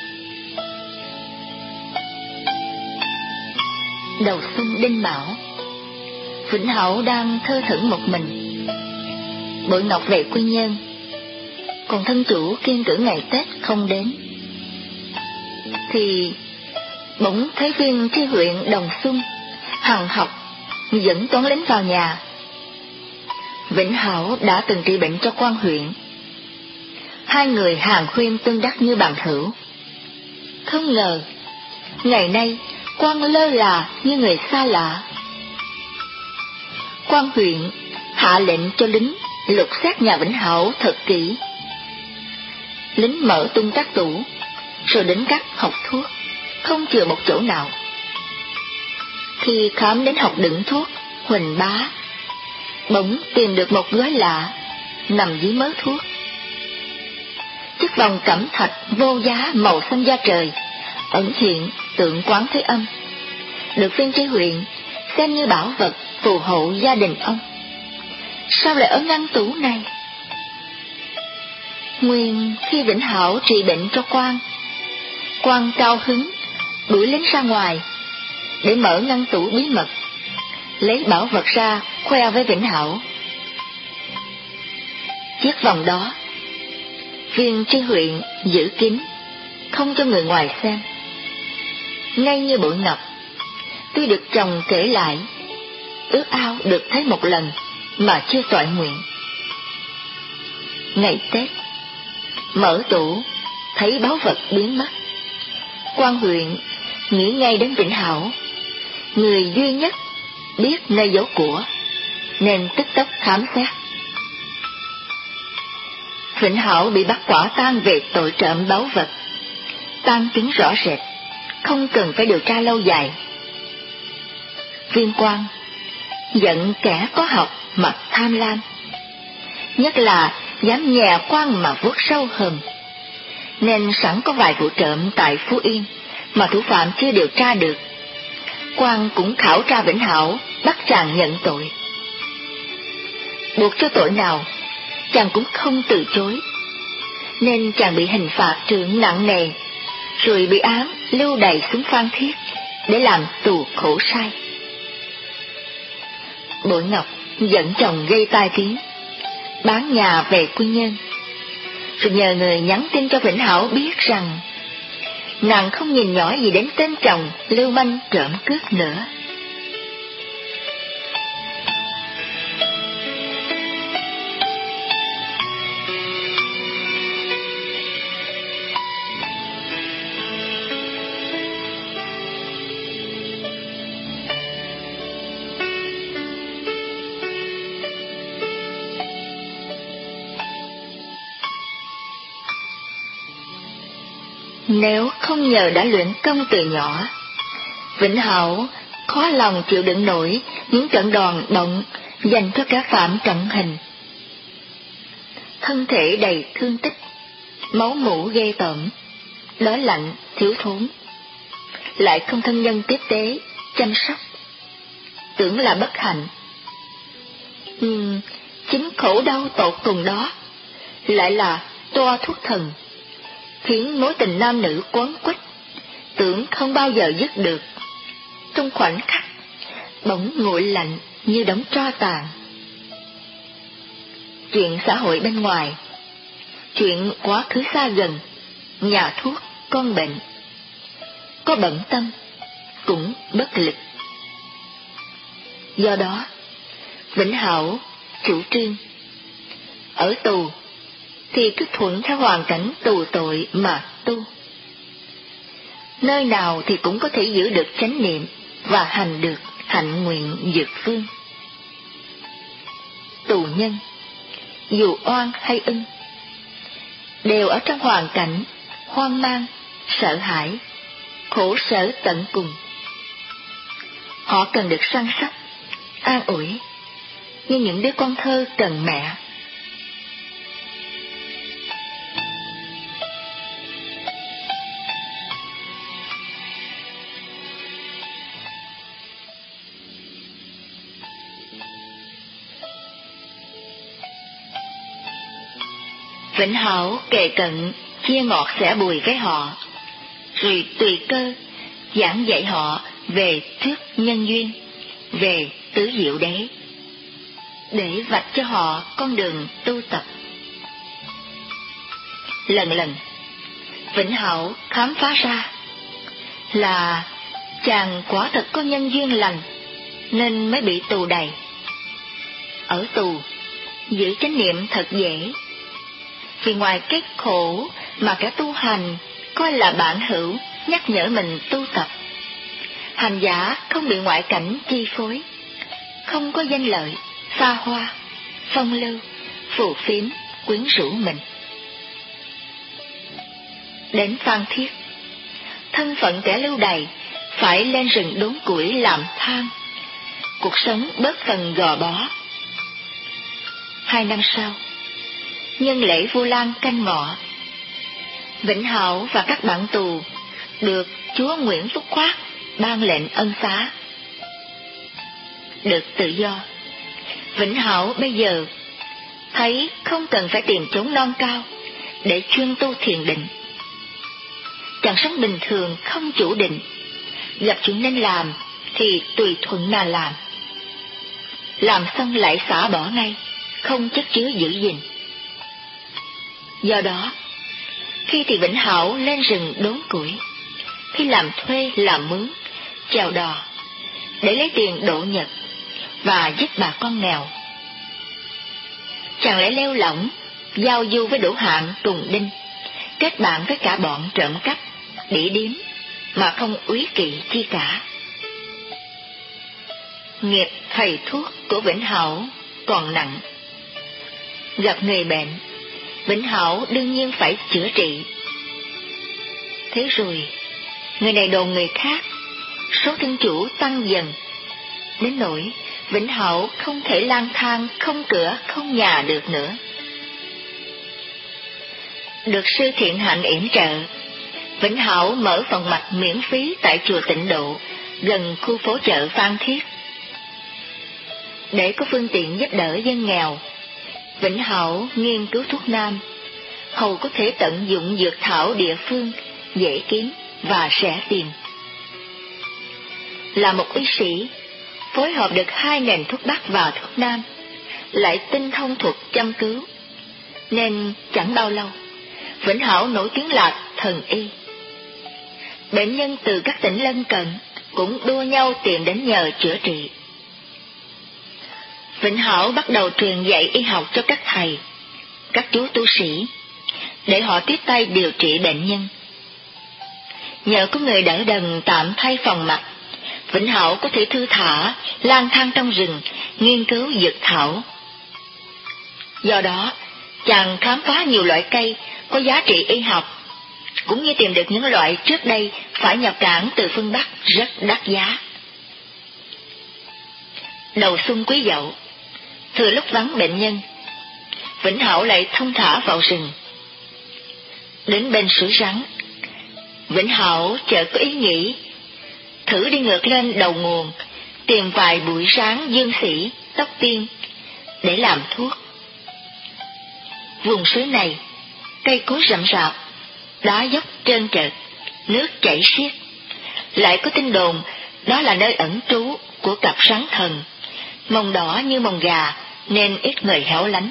Đầu xuân Đinh Mão, Vĩnh Hảo đang thơ thẩn một mình. Bội Ngọc về Quy Nhơn, còn thân chủ kiên cử ngày Tết không đến, thì bỗng thấy Viên tri huyện Đồng Xuân hằng học dẫn toán lính vào nhà. Vĩnh Hảo đã từng trị bệnh cho quan huyện, hai người hàn huyên tương đắc như bằng hữu. Không ngờ ngày nay quan lơ là như người xa lạ. Quan huyện hạ lệnh cho lính lục soát nhà Vĩnh Hảo thật kỹ. Lính mở tung các tủ, rồi đến các hộp thuốc, không chừa một chỗ nào. Khi khám đến hộp đựng thuốc Huỳnh Bá, bỗng tìm được một gói lạ nằm dưới mớ thuốc. Chiếc vòng cẩm thạch vô giá màu xanh da trời ẩn hiện tượng Quán Thế Âm, được Viên tri huyện xem như bảo vật phù hộ gia đình ông. Sao lại ở ngăn tủ này? Nguyên khi Vĩnh Hảo trị bệnh cho quan, quan cao hứng đuổi lính ra ngoài để mở ngăn tủ bí mật, lấy bảo vật ra khoe với Vĩnh Hảo. Chiếc vòng đó Viên tri huyện giữ kín, không cho người ngoài xem. Ngay như Bội Ngọc, tuy được chồng kể lại, ước ao được thấy một lần mà chưa toại nguyện. Ngày Tết, mở tủ thấy báu vật biến mất. Quan huyện nghĩ ngay đến Vĩnh Hảo, người duy nhất biết nơi giấu của, nên tức tốc khám xét. Vĩnh Hảo bị bắt quả tang về tội trộm báu vật, tang chứng rõ rệt, không cần phải điều tra lâu dài. Viên quan giận kẻ có học mà tham lam, nhất là dám nhè quan mà vuốt sâu hờm, nên sẵn có vài vụ trộm tại Phú Yên mà thủ phạm chưa điều tra được. Quan cũng khảo tra Vĩnh Hảo, bắt chàng nhận tội. Buộc cho tội nào, chàng cũng không từ chối, nên chàng bị hình phạt trượng nặng nề, rồi bị án lưu đày xuống Phan Thiết để làm tù khổ sai. Bội Ngọc giận chồng gây tai tiếng, bán nhà về Quy Nhơn, rồi nhờ người nhắn tin cho Vĩnh Hảo biết rằng nàng không nhìn nhỏ gì đến tên chồng lưu manh trộm cướp nữa. Nếu không nhờ đã luyện công từ nhỏ, Vĩnh Hảo khó lòng chịu đựng nổi những trận đòn động dành cho kẻ phạm trọng hình. Thân thể đầy thương tích, máu mủ ghê tởm, đói lạnh, thiếu thốn, lại không thân nhân tiếp tế, chăm sóc, tưởng là bất hạnh. Nhưng chính khổ đau tột cùng đó lại là toa thuốc thần, khiến mối tình nam nữ quấn quýt, tưởng không bao giờ dứt được, trong khoảnh khắc bỗng nguội lạnh như đống tro tàn. Chuyện xã hội bên ngoài, chuyện quá khứ xa gần, nhà thuốc, con bệnh, có bận tâm cũng bất lực. Do đó, Vĩnh Hảo chủ trương ở tù thì cứ thuận theo hoàn cảnh tù tội mà tu. Nơi nào thì cũng có thể giữ được chánh niệm và hành được hạnh nguyện dược phương. Tù nhân, dù oan hay ưng, đều ở trong hoàn cảnh hoang mang, sợ hãi, khổ sở tận cùng. Họ cần được săn sóc, an ủi, như những đứa con thơ cần mẹ. Vĩnh Hảo kề cận chia ngọt sẻ bùi với họ, rồi tùy cơ giảng dạy họ về thuyết nhân duyên, về Tứ Diệu Đế, để vạch cho họ con đường tu tập. Lần lần, Vĩnh Hảo khám phá ra là chàng quả thật có nhân duyên lành nên mới bị tù đầy. Ở tù, giữ chánh niệm thật dễ, vì ngoài cái khổ mà kẻ tu hành coi là bạn hữu nhắc nhở mình tu tập, hành giả không bị ngoại cảnh chi phối, không có danh lợi, xa hoa, phong lưu, phù phiếm, quyến rũ mình. Đến Phan Thiết, thân phận kẻ lưu đày phải lên rừng đốn củi làm than, cuộc sống bớt phần gò bó. Hai năm sau, nhân lễ Vu Lan canh ngọ, Vĩnh Hảo và các bạn tù được chúa Nguyễn Phúc Khoác ban lệnh ân xá. Được tự do, Vĩnh Hảo bây giờ thấy không cần phải tìm chốn non cao để chuyên tu thiền định. Chàng sống bình thường không chủ định, gặp chuyện nên làm thì tùy thuận mà làm, làm xong lại xả bỏ ngay, không chất chứa giữ gìn. Do đó, khi thì Vĩnh Hảo lên rừng đốn củi, khi làm thuê làm mướn, chèo đò, để lấy tiền độ nhật và giúp bà con nghèo. Chàng lại leo lỏng, giao du với Đỗ Hạng, Tùng Đinh, kết bạn với cả bọn trộm cắp, đĩ điếm, mà không úy kỵ chi cả. Nghiệp thầy thuốc của Vĩnh Hảo còn nặng. Gặp người bệnh, Vĩnh Hảo đương nhiên phải chữa trị. Thế rồi, người này đồn người khác, số thân chủ tăng dần, đến nỗi Vĩnh Hảo không thể lang thang không cửa không nhà được nữa. Được sư Thiện Hạnh yểm trợ, Vĩnh Hảo mở phòng mạch miễn phí tại chùa Tịnh Độ, gần khu phố chợ Phan Thiết. Để có phương tiện giúp đỡ dân nghèo, Vĩnh Hảo nghiên cứu thuốc nam, hầu có thể tận dụng dược thảo địa phương dễ kiếm và rẻ tiền. Là một y sĩ, phối hợp được hai nền thuốc Bắc và thuốc Nam, lại tinh thông thuật châm cứu, nên chẳng bao lâu, Vĩnh Hảo nổi tiếng là thần y. Bệnh nhân từ các tỉnh lân cận cũng đua nhau tìm đến nhờ chữa trị. Vĩnh Hảo bắt đầu truyền dạy y học cho các thầy, các chú tu sĩ, để họ tiếp tay điều trị bệnh nhân. Nhờ có người đỡ đần tạm thay phòng mặt, Vĩnh Hảo có thể thư thả, lang thang trong rừng, nghiên cứu dược thảo. Do đó, chàng khám phá nhiều loại cây có giá trị y học, cũng như tìm được những loại trước đây phải nhập cảng từ phương Bắc rất đắt giá. Đầu xuân Quý Dậu, thừa lúc vắng bệnh nhân, Vĩnh Hảo lại thông thả vào rừng. Đến bên suối rắn, Vĩnh Hảo chợt có ý nghĩ thử đi ngược lên đầu nguồn, tìm vài bụi ráng dương xỉ, tóc tiên để làm thuốc. Vùng suối này, cây cối rậm rạp, đá dốc trơn trượt, nước chảy xiết. Lại có tin đồn đó là nơi ẩn trú của cặp rắn thần, mồng đỏ như mồng gà nên ít người hẻo lánh.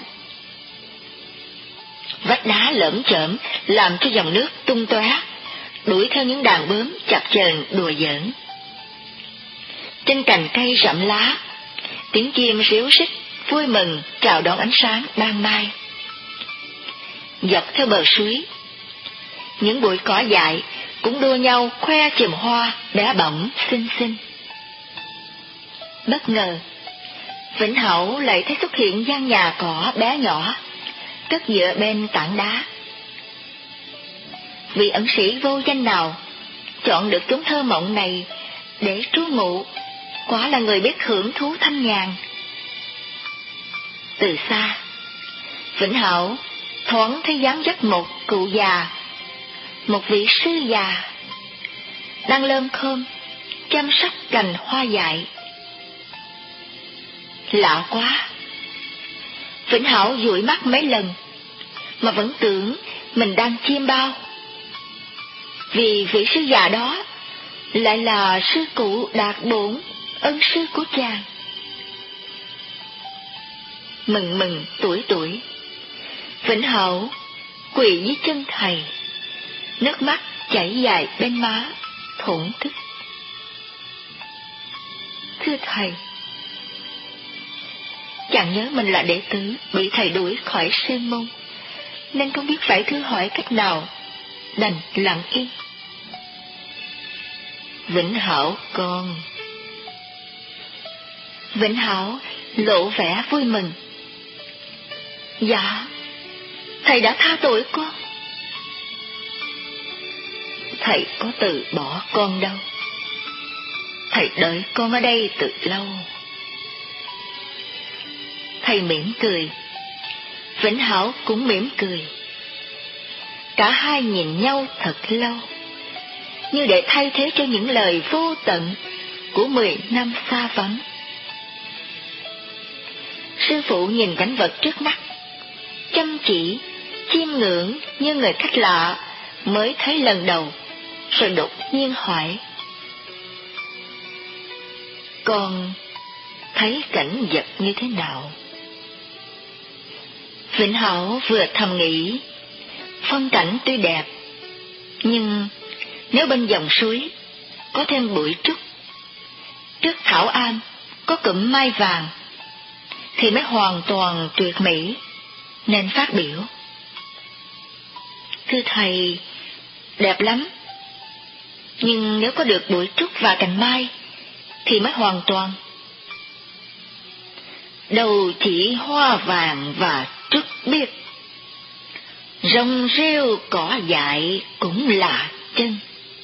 Vách đá lởm chởm làm cho dòng nước tung tóe, đuổi theo những đàn bướm chập chờn đùa giỡn. Trên cành cây rậm lá, tiếng chim ríu rít vui mừng chào đón ánh sáng ban mai. Dọc theo bờ suối, những bụi cỏ dại cũng đua nhau khoe chùm hoa bé bỏng xinh xinh. Bất ngờ, Vĩnh Hảo lại thấy xuất hiện gian nhà cỏ bé nhỏ, cất dựa bên tảng đá. Vị ẩn sĩ vô danh nào chọn được chốn thơ mộng này để trú ngụ, quả là người biết hưởng thú thanh nhàn. Từ xa, Vĩnh Hảo thoáng thấy dáng dấp một cụ già, một vị sư già, đang lơm khơm chăm sóc cành hoa dại. Lạ quá! Vĩnh Hảo dụi mắt mấy lần, mà vẫn tưởng mình đang chiêm bao. Vì vị sư già đó lại là sư cụ Đạt Bổn, ân sư của chàng. mừng mừng tuổi tuổi. Vĩnh Hảo quỳ dưới chân thầy, nước mắt chảy dài bên má, thổn thức. Thưa thầy, chàng nhớ mình là đệ tử bị thầy đuổi khỏi sơn môn, nên không biết phải thưa hỏi cách nào, đành lặng yên. Vĩnh Hảo con. Vĩnh Hảo lộ vẻ vui mừng. Dạ, thầy đã tha tội con. Thầy có từ bỏ con đâu. Thầy đợi con ở đây từ lâu. Thầy mỉm cười, Vĩnh Hảo cũng mỉm cười. Cả hai nhìn nhau thật lâu, như để thay thế cho những lời vô tận của mười năm xa vắng. Sư phụ nhìn cảnh vật trước mắt, chăm chỉ, chiêm ngưỡng như người khách lạ mới thấy lần đầu, rồi đột nhiên hỏi: con thấy cảnh vật như thế nào? Vĩnh Hảo vừa thầm nghĩ, phong cảnh tuy đẹp, nhưng nếu bên dòng suối có thêm bụi trúc, trước thảo am có cụm mai vàng, thì mới hoàn toàn tuyệt mỹ, nên phát biểu: thưa thầy, đẹp lắm, nhưng nếu có được bụi trúc và cành mai thì mới hoàn toàn. Đâu chỉ hoa vàng và trúc biếc, rong rêu cỏ dại cũng là chân.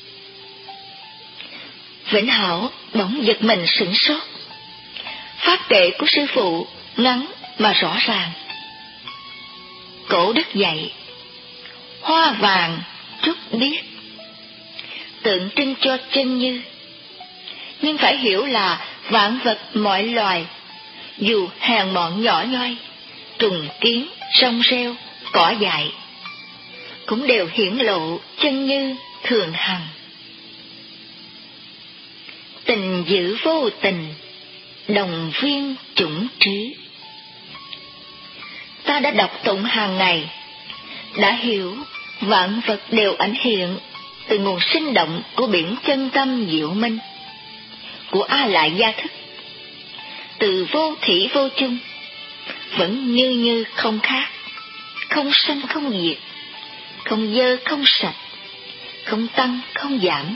Vĩnh Hảo bỗng giật mình sửng sốt. Pháp kệ của sư phụ ngắn mà rõ ràng. Cổ đức dạy: hoa vàng trúc biếc, tượng trưng cho chân như, nhưng phải hiểu là vạn vật mọi loài, dù hèn mọn nhỏ nhoi, trùng kiến, rong rêu, cỏ dại, cũng đều hiển lộ chân như thường hằng. Tình giữ vô tình, đồng viên chủng trí. Ta đã đọc tụng hàng ngày, đã hiểu vạn vật đều ảnh hiện từ nguồn sinh động của biển chân tâm diệu minh, của A Lại Gia Thức, từ vô thủy vô chung, vẫn như như không khác, không sanh không diệt, không dơ không sạch, không tăng không giảm.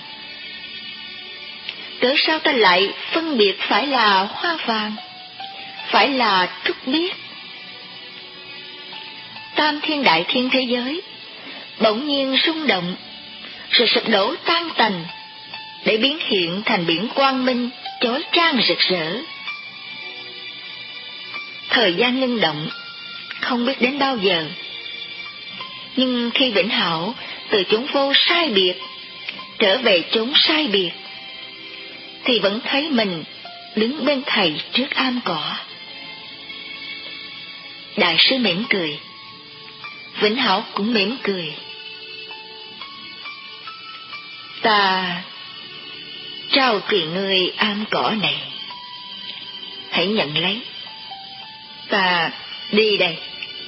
Cớ sao ta lại phân biệt phải là hoa vàng, phải là trúc biếc? Tam thiên đại thiên thế giới bỗng nhiên rung động, rồi sụp đổ tan tành, để biến hiện thành biển quang minh chói chang rực rỡ. Thời gian ngưng động, không biết đến bao giờ. Nhưng khi Vĩnh Hảo từ chốn vô sai biệt trở về chốn sai biệt, thì vẫn thấy mình đứng bên thầy trước am cỏ. Đại sư mỉm cười, Vĩnh Hảo cũng mỉm cười. Ta trao truyền ngươi am cỏ này, hãy nhận lấy. Ta đi đây.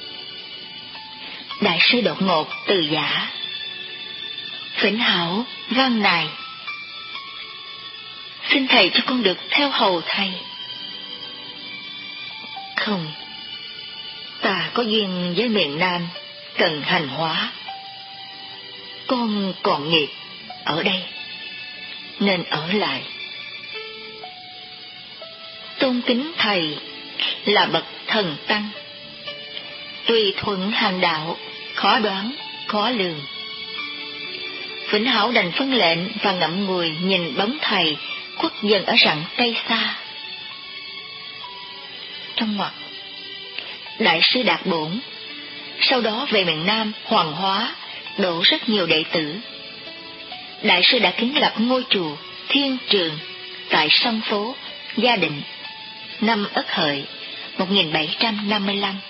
Đại sư đột ngột từ giả. Vĩnh Hảo van nài: xin thầy cho con được theo hầu thầy. Không, ta có duyên với miền Nam, cần hành hóa. Con còn nghiệp ở đây, nên ở lại. Tôn kính thầy là bậc thần tăng, tùy thuận hàng đạo, khó đoán, khó lường. Vĩnh Hảo đành phân lệnh và ngậm ngùi nhìn bóng thầy khuất dần ở rặng cây xa. Trong ngoặc, đại sư Đạt Bổn sau đó về miền Nam Hoàng Hóa, đổ rất nhiều đệ tử. Đại sư đã kiến lập ngôi chùa Thiên Trường tại sông phố Gia Định, năm Ất Hợi một nghìn bảy trăm năm mươi lăm.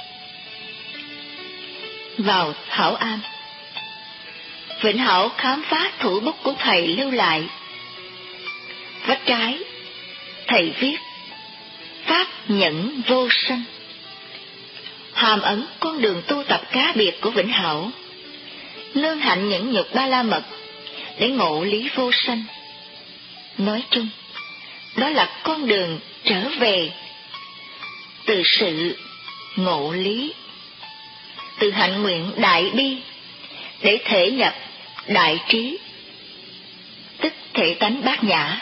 Vào Thảo Am, Vĩnh Hảo khám phá thủ bút của thầy lưu lại. Vách trái, thầy viết: pháp nhẫn vô sanh, hàm ẩn con đường tu tập cá biệt của Vĩnh Hảo, nương hạnh nhẫn nhục ba la mật để ngộ lý vô sanh. Nói chung, đó là con đường trở về từ sự ngộ lý, từ hạnh nguyện đại bi để thể nhập đại trí, tức thể tánh bát nhã.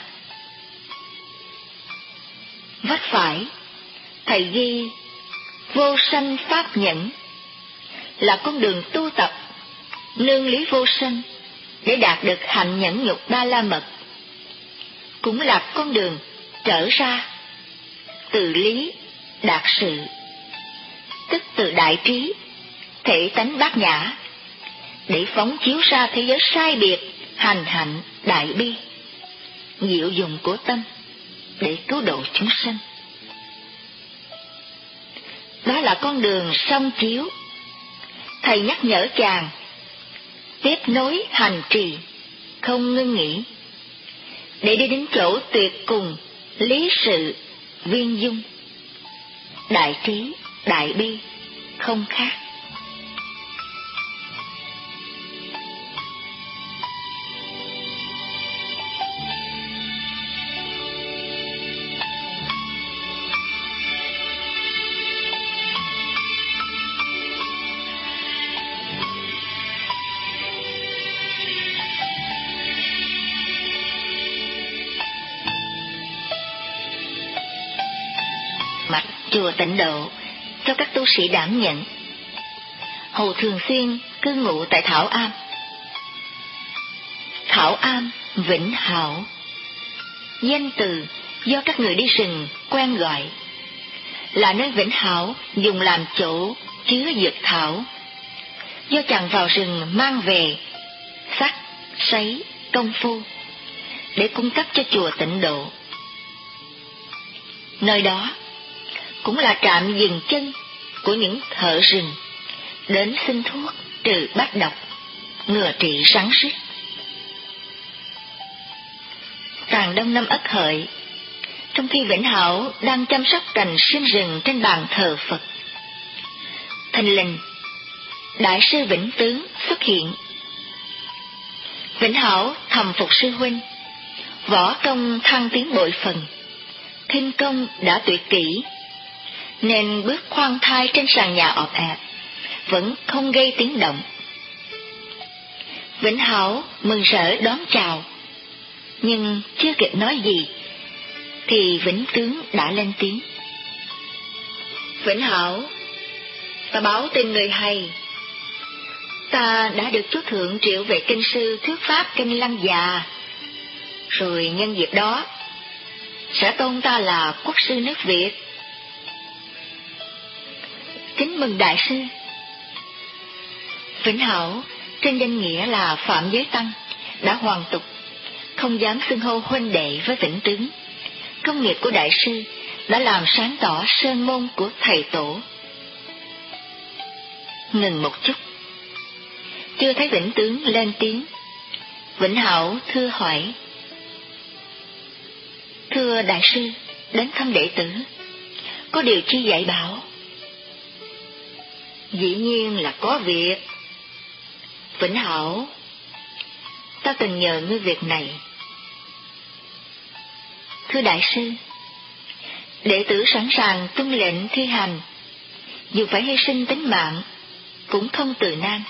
Vách phải, thầy ghi vô sanh pháp nhẫn là con đường tu tập nương lý vô sanh để đạt được hạnh nhẫn nhục ba la mật, cũng là con đường trở ra từ lý đạt sự, tức từ đại trí thể tánh bát nhã để phóng chiếu ra thế giới sai biệt hành hạnh đại bi, diệu dụng của tâm để cứu độ chúng sanh. Đó là con đường song chiếu. Thầy nhắc nhở chàng tiếp nối hành trì không ngưng nghỉ để đi đến chỗ tuyệt cùng lý sự viên dung, đại trí đại bi không khác. Mặt chùa Tịnh Độ cho các tu sĩ đảm nhận. Hồ thường xuyên cư ngụ tại Thảo Am. Thảo Am Vĩnh Hảo, danh từ do các người đi rừng quen gọi, là nơi Vĩnh Hảo dùng làm chỗ chứa dược thảo, do chàng vào rừng mang về sắc, sấy, công phu để cung cấp cho chùa Tịnh Độ. Nơi đó cũng là trạm dừng chân của những thợ rừng đến xin thuốc trừ bách độc, ngừa trị rắn rít. Tàn đông năm Ất Hợi, trong khi Vĩnh Hảo đang chăm sóc cành sim rừng trên bàn thờ Phật, thình lình Đại sư Vĩnh Tướng xuất hiện. Vĩnh Hảo thầm phục sư huynh, võ công thăng tiến bội phần, khinh công đã tuyệt kỹ, nên bước khoan thai trên sàn nhà ọp ẹp vẫn không gây tiếng động. Vĩnh Hảo mừng rỡ đón chào, nhưng chưa kịp nói gì thì Vĩnh Tướng đã lên tiếng. Vĩnh Hảo, ta báo tin người hay, ta đã được chú thượng triệu về kinh sư thuyết pháp kinh Lăng Già, rồi nhân dịp đó sẽ tôn ta là quốc sư nước Việt. Kính mừng đại sư. Vĩnh Hảo trên danh nghĩa là Phạm Giới Tăng đã hoàn tục, không dám xưng hô huynh đệ với Vĩnh Tướng. Công nghiệp của đại sư đã làm sáng tỏ sơn môn của thầy tổ. Ngừng một chút, chưa thấy Vĩnh Tướng lên tiếng, Vĩnh Hảo thưa hỏi: Thưa đại sư, đến thăm đệ tử, có điều chi dạy bảo? Dĩ nhiên là có việc. Vĩnh Hảo, ta từng nhờ ngươi việc này. Thưa đại sư, đệ tử sẵn sàng tuân lệnh thi hành, dù phải hy sinh tính mạng cũng không từ nan.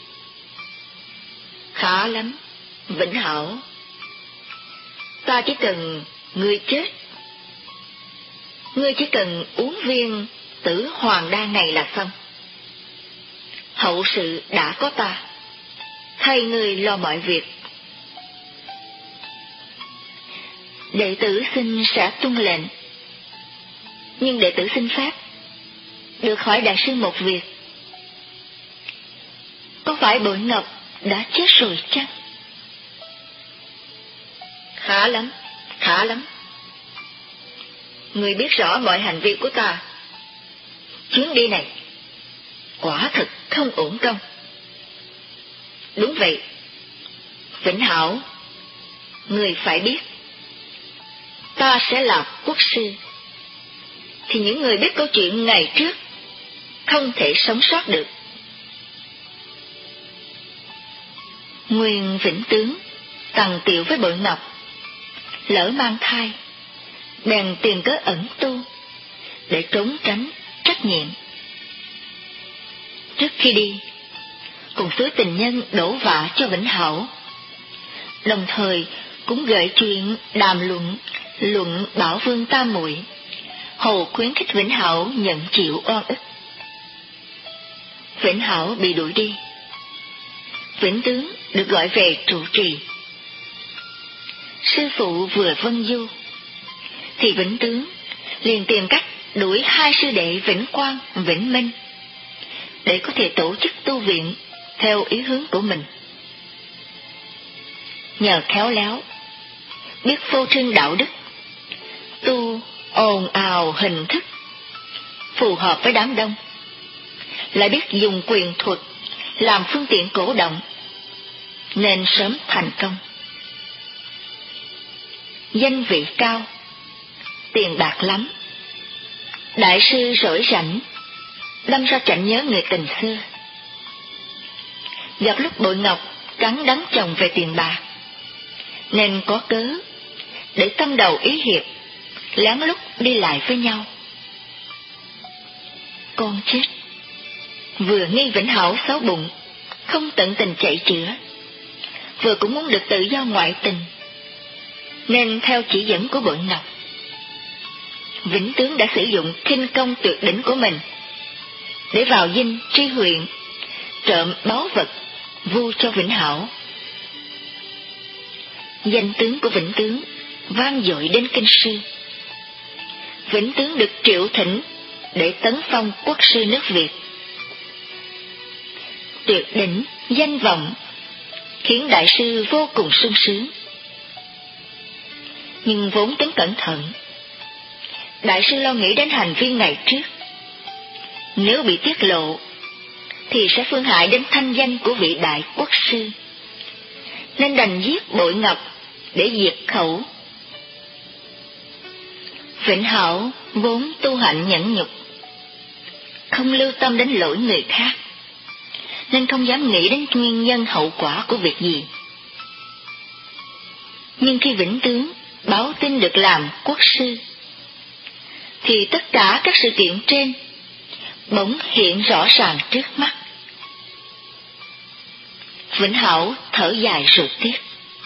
Khá lắm, Vĩnh Hảo, ta chỉ cần ngươi chết. Ngươi chỉ cần uống viên tử hoàng đan này là xong. Hậu sự đã có ta, thay ngươi lo mọi việc. Đệ tử xin sẽ tuân lệnh, nhưng đệ tử xin phép được hỏi đại sư một việc. Có phải Bội Ngọc đã chết rồi chăng? Khá lắm, khá lắm. Ngươi biết rõ mọi hành vi của ta. Chuyến đi này quả thực không uổng công. Đúng vậy, Vĩnh Hảo, ngươi phải biết, ta sẽ là quốc sư, thì những người biết câu chuyện ngày trước không thể sống sót được. Nguyên Vĩnh Tướng tằng tiệu với Bội Ngọc, lỡ mang thai, bèn tìm cớ ẩn tu để trốn tránh trách nhiệm. Trước khi đi, cùng suối tình nhân đổ vạ cho Vĩnh Hảo, đồng thời cũng gợi chuyện đàm luận luận Bảo Vương tam muội, hồ khuyến khích Vĩnh Hảo nhận chịu oan ức. Vĩnh Hảo bị đuổi đi, Vĩnh Tướng được gọi về trụ trì. Sư phụ vừa vân du, thì Vĩnh Tướng liền tìm cách đuổi hai sư đệ Vĩnh Quang, Vĩnh Minh, để có thể tổ chức tu viện theo ý hướng của mình. Nhờ khéo léo, biết phô trương đạo đức, tu ồn ào hình thức, phù hợp với đám đông, lại biết dùng quyền thuật làm phương tiện cổ động, nên sớm thành công. Danh vị cao, tiền bạc lắm, đại sư rỗi rảnh, đâm ra chạnh nhớ người tình xưa. Gặp lúc Bội Ngọc cắn đắng chồng về tiền bạc, nên có cớ để tâm đầu ý hiệp, lén lút đi lại với nhau. Con chết, vừa nghi Vĩnh Hảo xấu bụng, không tận tình chạy chữa, vừa cũng muốn được tự do ngoại tình, nên theo chỉ dẫn của Bội Ngọc, Vĩnh Tướng đã sử dụng khinh công tuyệt đỉnh của mình để vào dinh tri huyện trộm báu vật vu cho Vĩnh Hảo. Danh tướng của Vĩnh Tướng vang dội đến kinh sư. Vĩnh Tướng được triệu thỉnh để tấn phong quốc sư nước Việt. Tuyệt đỉnh danh vọng khiến đại sư vô cùng sung sướng. Nhưng vốn tính cẩn thận, đại sư lo nghĩ đến hành vi ngày trước. Nếu bị tiết lộ, thì sẽ phương hại đến thanh danh của vị đại quốc sư, nên đành giết Bội Ngọc để diệt khẩu. Vĩnh Hảo vốn tu hạnh nhẫn nhục, không lưu tâm đến lỗi người khác, nên không dám nghĩ đến nguyên nhân hậu quả của việc gì. Nhưng khi Vĩnh Tướng báo tin được làm quốc sư, thì tất cả các sự kiện trên bỗng hiện rõ ràng trước mắt. Vĩnh Hảo thở dài rồi tiếc.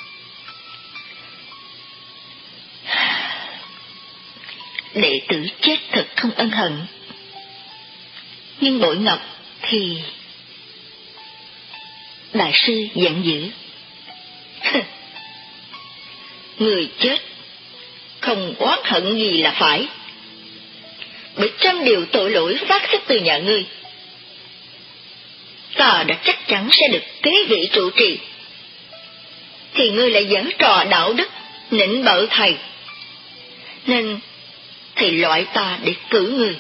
Đệ tử chết thật không ân hận, nhưng Bội Ngọc thì... Đại sư giận dữ. Người chết không oán hận gì là phải, bởi trăm điều tội lỗi phát xuất từ nhà ngươi. Ta đã chắc chắn sẽ được kế vị trụ trì, thì ngươi lại giở trò đạo đức nịnh bợ thầy, nên thầy loại ta để cử ngươi.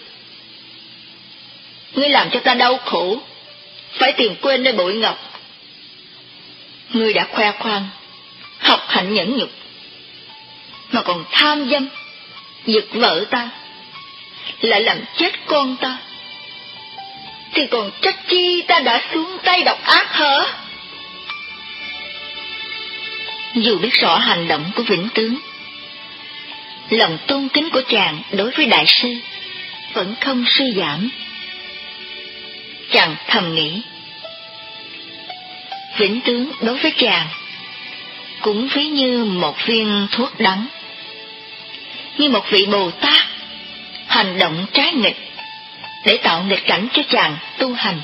Ngươi làm cho ta đau khổ, phải tìm quên nơi Bội Ngọc. Ngươi đã khoe khoang học hạnh nhẫn nhục, mà còn tham dâm giật vợ ta, lại làm chết con ta, thì còn trách chi ta đã xuống tay độc ác hả? Dù biết rõ hành động của Vĩnh Tướng, lòng tôn kính của chàng đối với đại sư vẫn không suy giảm. Chàng thầm nghĩ, Vĩnh Tướng đối với chàng cũng ví như một viên thuốc đắng, như một vị Bồ Tát hành động trái nghịch để tạo nghịch cảnh cho chàng tu hành.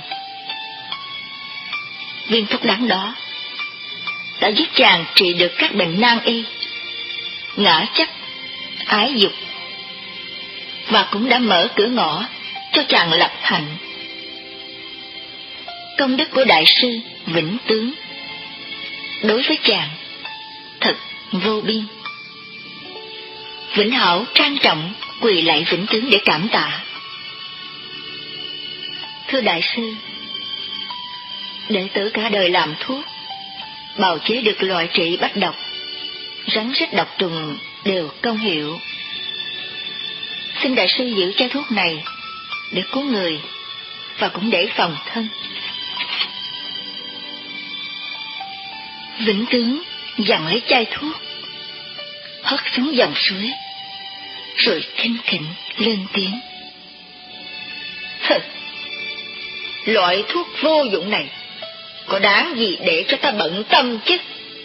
Viên thuốc đắng đó đã giúp chàng trị được các bệnh nan y, ngã chấp, ái dục, và cũng đã mở cửa ngõ cho chàng lập hạnh. Công đức của đại sư Vĩnh Tướng đối với chàng thật vô biên. Vĩnh Hảo trang trọng quỳ lạy Vĩnh Tướng để cảm tạ. Thưa đại sư, đệ tử cả đời làm thuốc, bào chế được loại trị bách độc, rắn rết độc trùng đều công hiệu. Xin đại sư giữ chai thuốc này để cứu người, và cũng để phòng thân. Vĩnh Tướng giằng lấy chai thuốc, hất xuống dòng suối, rồi khinh khỉnh lên tiếng. Hừ, loại thuốc vô dụng này có đáng gì để cho ta bận tâm chứ?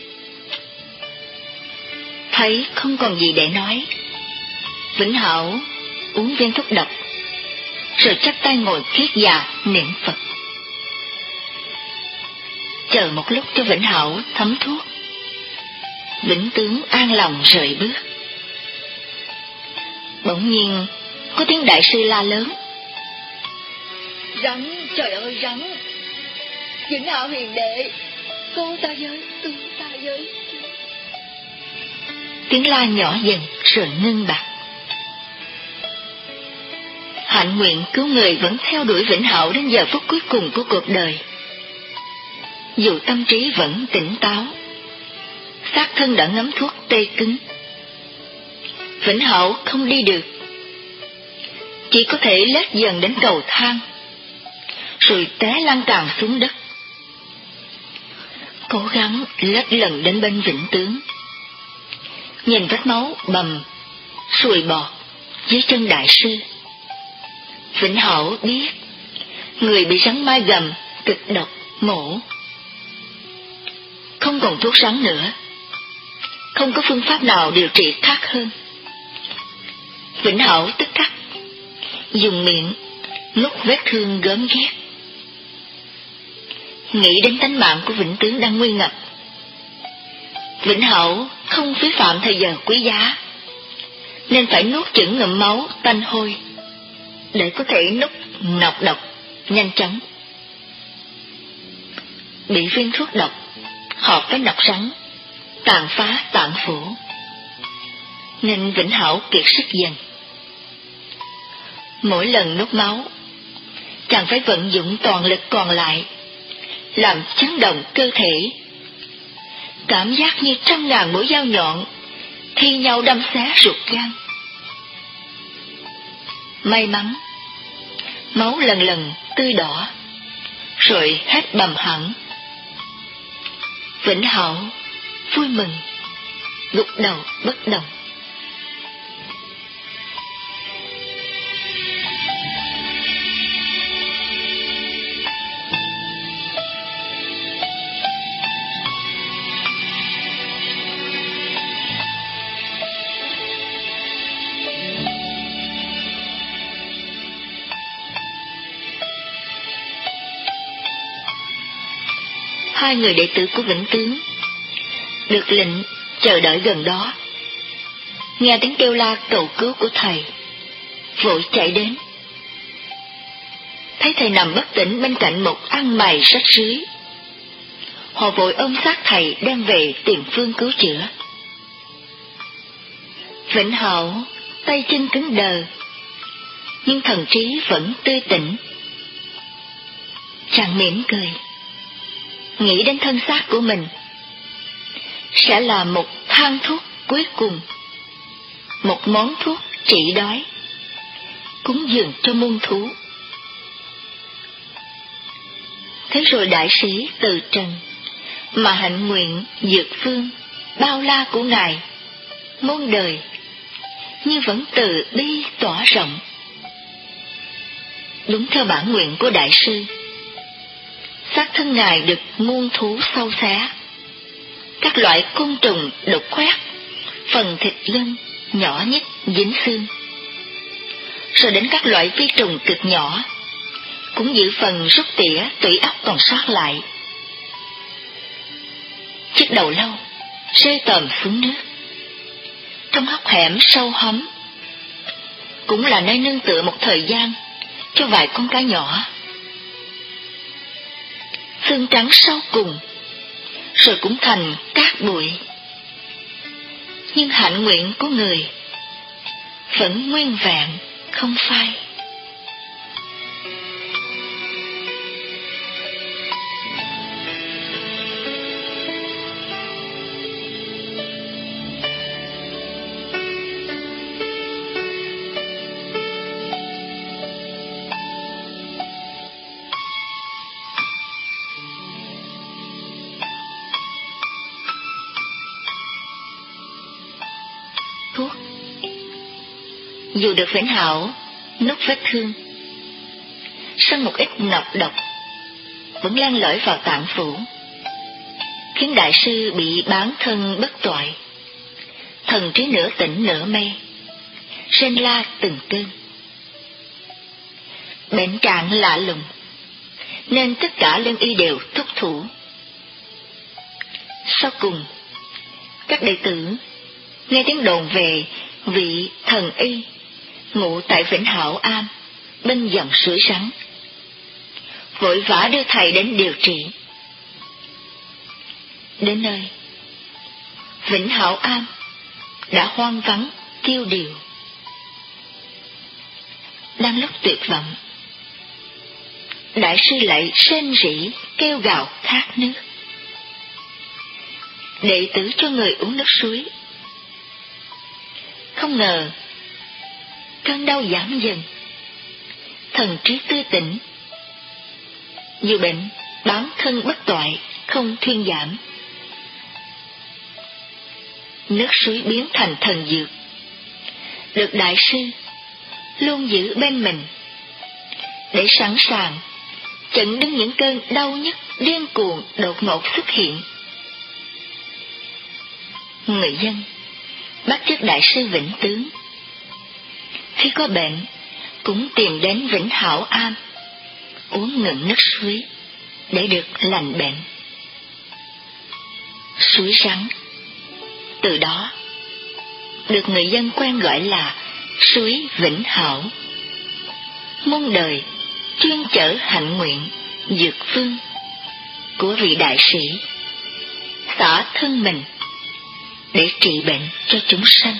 Thấy không còn gì để nói, Vĩnh Hảo uống viên thuốc độc, rồi chắp tay ngồi kiết già niệm Phật. Chờ một lúc cho Vĩnh Hảo thấm thuốc, Vĩnh Tướng an lòng rời bước. Bỗng nhiên có tiếng đại sư la lớn. Rắn, trời ơi rắn! Vĩnh Hảo hiền đệ, cứu ta với, cứu ta với. Tiếng la nhỏ dần rồi ngưng bặt. Hạnh nguyện cứu người vẫn theo đuổi Vĩnh Hảo đến giờ phút cuối cùng của cuộc đời. Dù tâm trí vẫn tỉnh táo, xác thân đã ngấm thuốc tê cứng. Vĩnh Hảo không đi được, chỉ có thể lết dần đến cầu thang, rồi té lăn tràn xuống đất. Cố gắng lết lần đến bên Vĩnh Tướng, nhìn vết máu bầm, sùi bọt dưới chân đại sư. Vĩnh Hảo biết người bị rắn mai gầm cực độc mổ. Không còn thuốc rắn nữa, không có phương pháp nào điều trị khác hơn. Vĩnh Hảo tức khắc dùng miệng nuốt vết thương gớm ghét. Nghĩ đến tánh mạng của Vĩnh Tướng đang nguy ngập, Vĩnh Hảo không phí phạm thời giờ quý giá, nên phải nuốt chửng ngụm máu tanh hôi để có thể nuốt nọc độc nhanh chóng. Bị viên thuốc độc hợp với nọc rắn tàn phá tạng phủ, nên Vĩnh Hảo kiệt sức dần. Mỗi lần nuốt máu, chàng phải vận dụng toàn lực còn lại, làm chấn động cơ thể. Cảm giác như trăm ngàn mũi dao nhọn thi nhau đâm xé ruột gan. May mắn, máu lần lần tươi đỏ, rồi hết bầm hẳn. Vĩnh Hảo vui mừng, gục đầu bất động. Hai người đệ tử của Vĩnh Tướng được lệnh chờ đợi gần đó, nghe tiếng kêu la cầu cứu của thầy, vội chạy đến. Thấy thầy nằm bất tỉnh bên cạnh một ăn mày rách rưới, họ vội ôm xác thầy đem về tiền phương cứu chữa. Vĩnh Hảo tay chân cứng đờ, nhưng thần trí vẫn tươi tỉnh. Chàng mỉm cười, nghĩ đến thân xác của mình sẽ là một thang thuốc cuối cùng, một món thuốc trị đói, cúng dường cho muôn thú. Thế rồi đại sĩ từ trần, mà hạnh nguyện dược phương bao la của ngài muôn đời như vẫn từ bi tỏa rộng. Đúng theo bản nguyện của đại sư, xác thân ngài được muôn thú sâu xé, các loại côn trùng độc khoét phần thịt lưng nhỏ nhất dính xương, rồi đến các loại vi trùng cực nhỏ cũng giữ phần rút tỉa tủy óc còn sót lại. Chiếc đầu lâu rơi tòm xuống nước, trong hốc hẻm sâu hóm cũng là nơi nương tựa một thời gian cho vài con cá nhỏ. Xương trắng sau cùng rồi cũng thành cát bụi, nhưng hạnh nguyện của người vẫn nguyên vẹn không phai. Dù được Vĩnh Hảo nút vết thương, sân một ít nọc độc vẫn len lỏi vào tạng phủ, khiến đại sư bị bán thân bất toại, thần trí nửa tỉnh nửa mê, rên la từng cơn. Bệnh trạng lạ lùng, nên tất cả lương y đều thúc thủ. Sau cùng, các đệ tử nghe tiếng đồn về vị thần y ngụ tại Vĩnh Hảo Am bên dòng suối Rắn, vội vã đưa thầy đến điều trị. Đến nơi, Vĩnh Hảo Am đã hoang vắng tiêu điều. Đang lúc tuyệt vọng, đại sư lại rên rỉ kêu gào khát nước. Đệ tử cho người uống nước suối. Không ngờ cơn đau giảm dần, thần trí tươi tỉnh. Dù bệnh bán thân bất toại không thuyên giảm, nước suối biến thành thần dược, được đại sư luôn giữ bên mình, để sẵn sàng chặn đứng những cơn đau nhức điên cuồng đột ngột xuất hiện. Người dân bắt chước đại sư Vĩnh Tướng, khi có bệnh cũng tìm đến Vĩnh Hảo Am uống ngụm nước suối để được lành bệnh. Suối Rắn từ đó được người dân quen gọi là suối Vĩnh Hảo, muôn đời chuyên chở hạnh nguyện dược phương của vị đại sĩ xả thân mình để trị bệnh cho chúng sanh.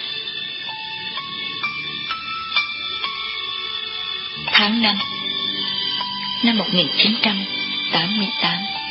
Tháng năm năm một nghìn chín trăm tám mươi tám.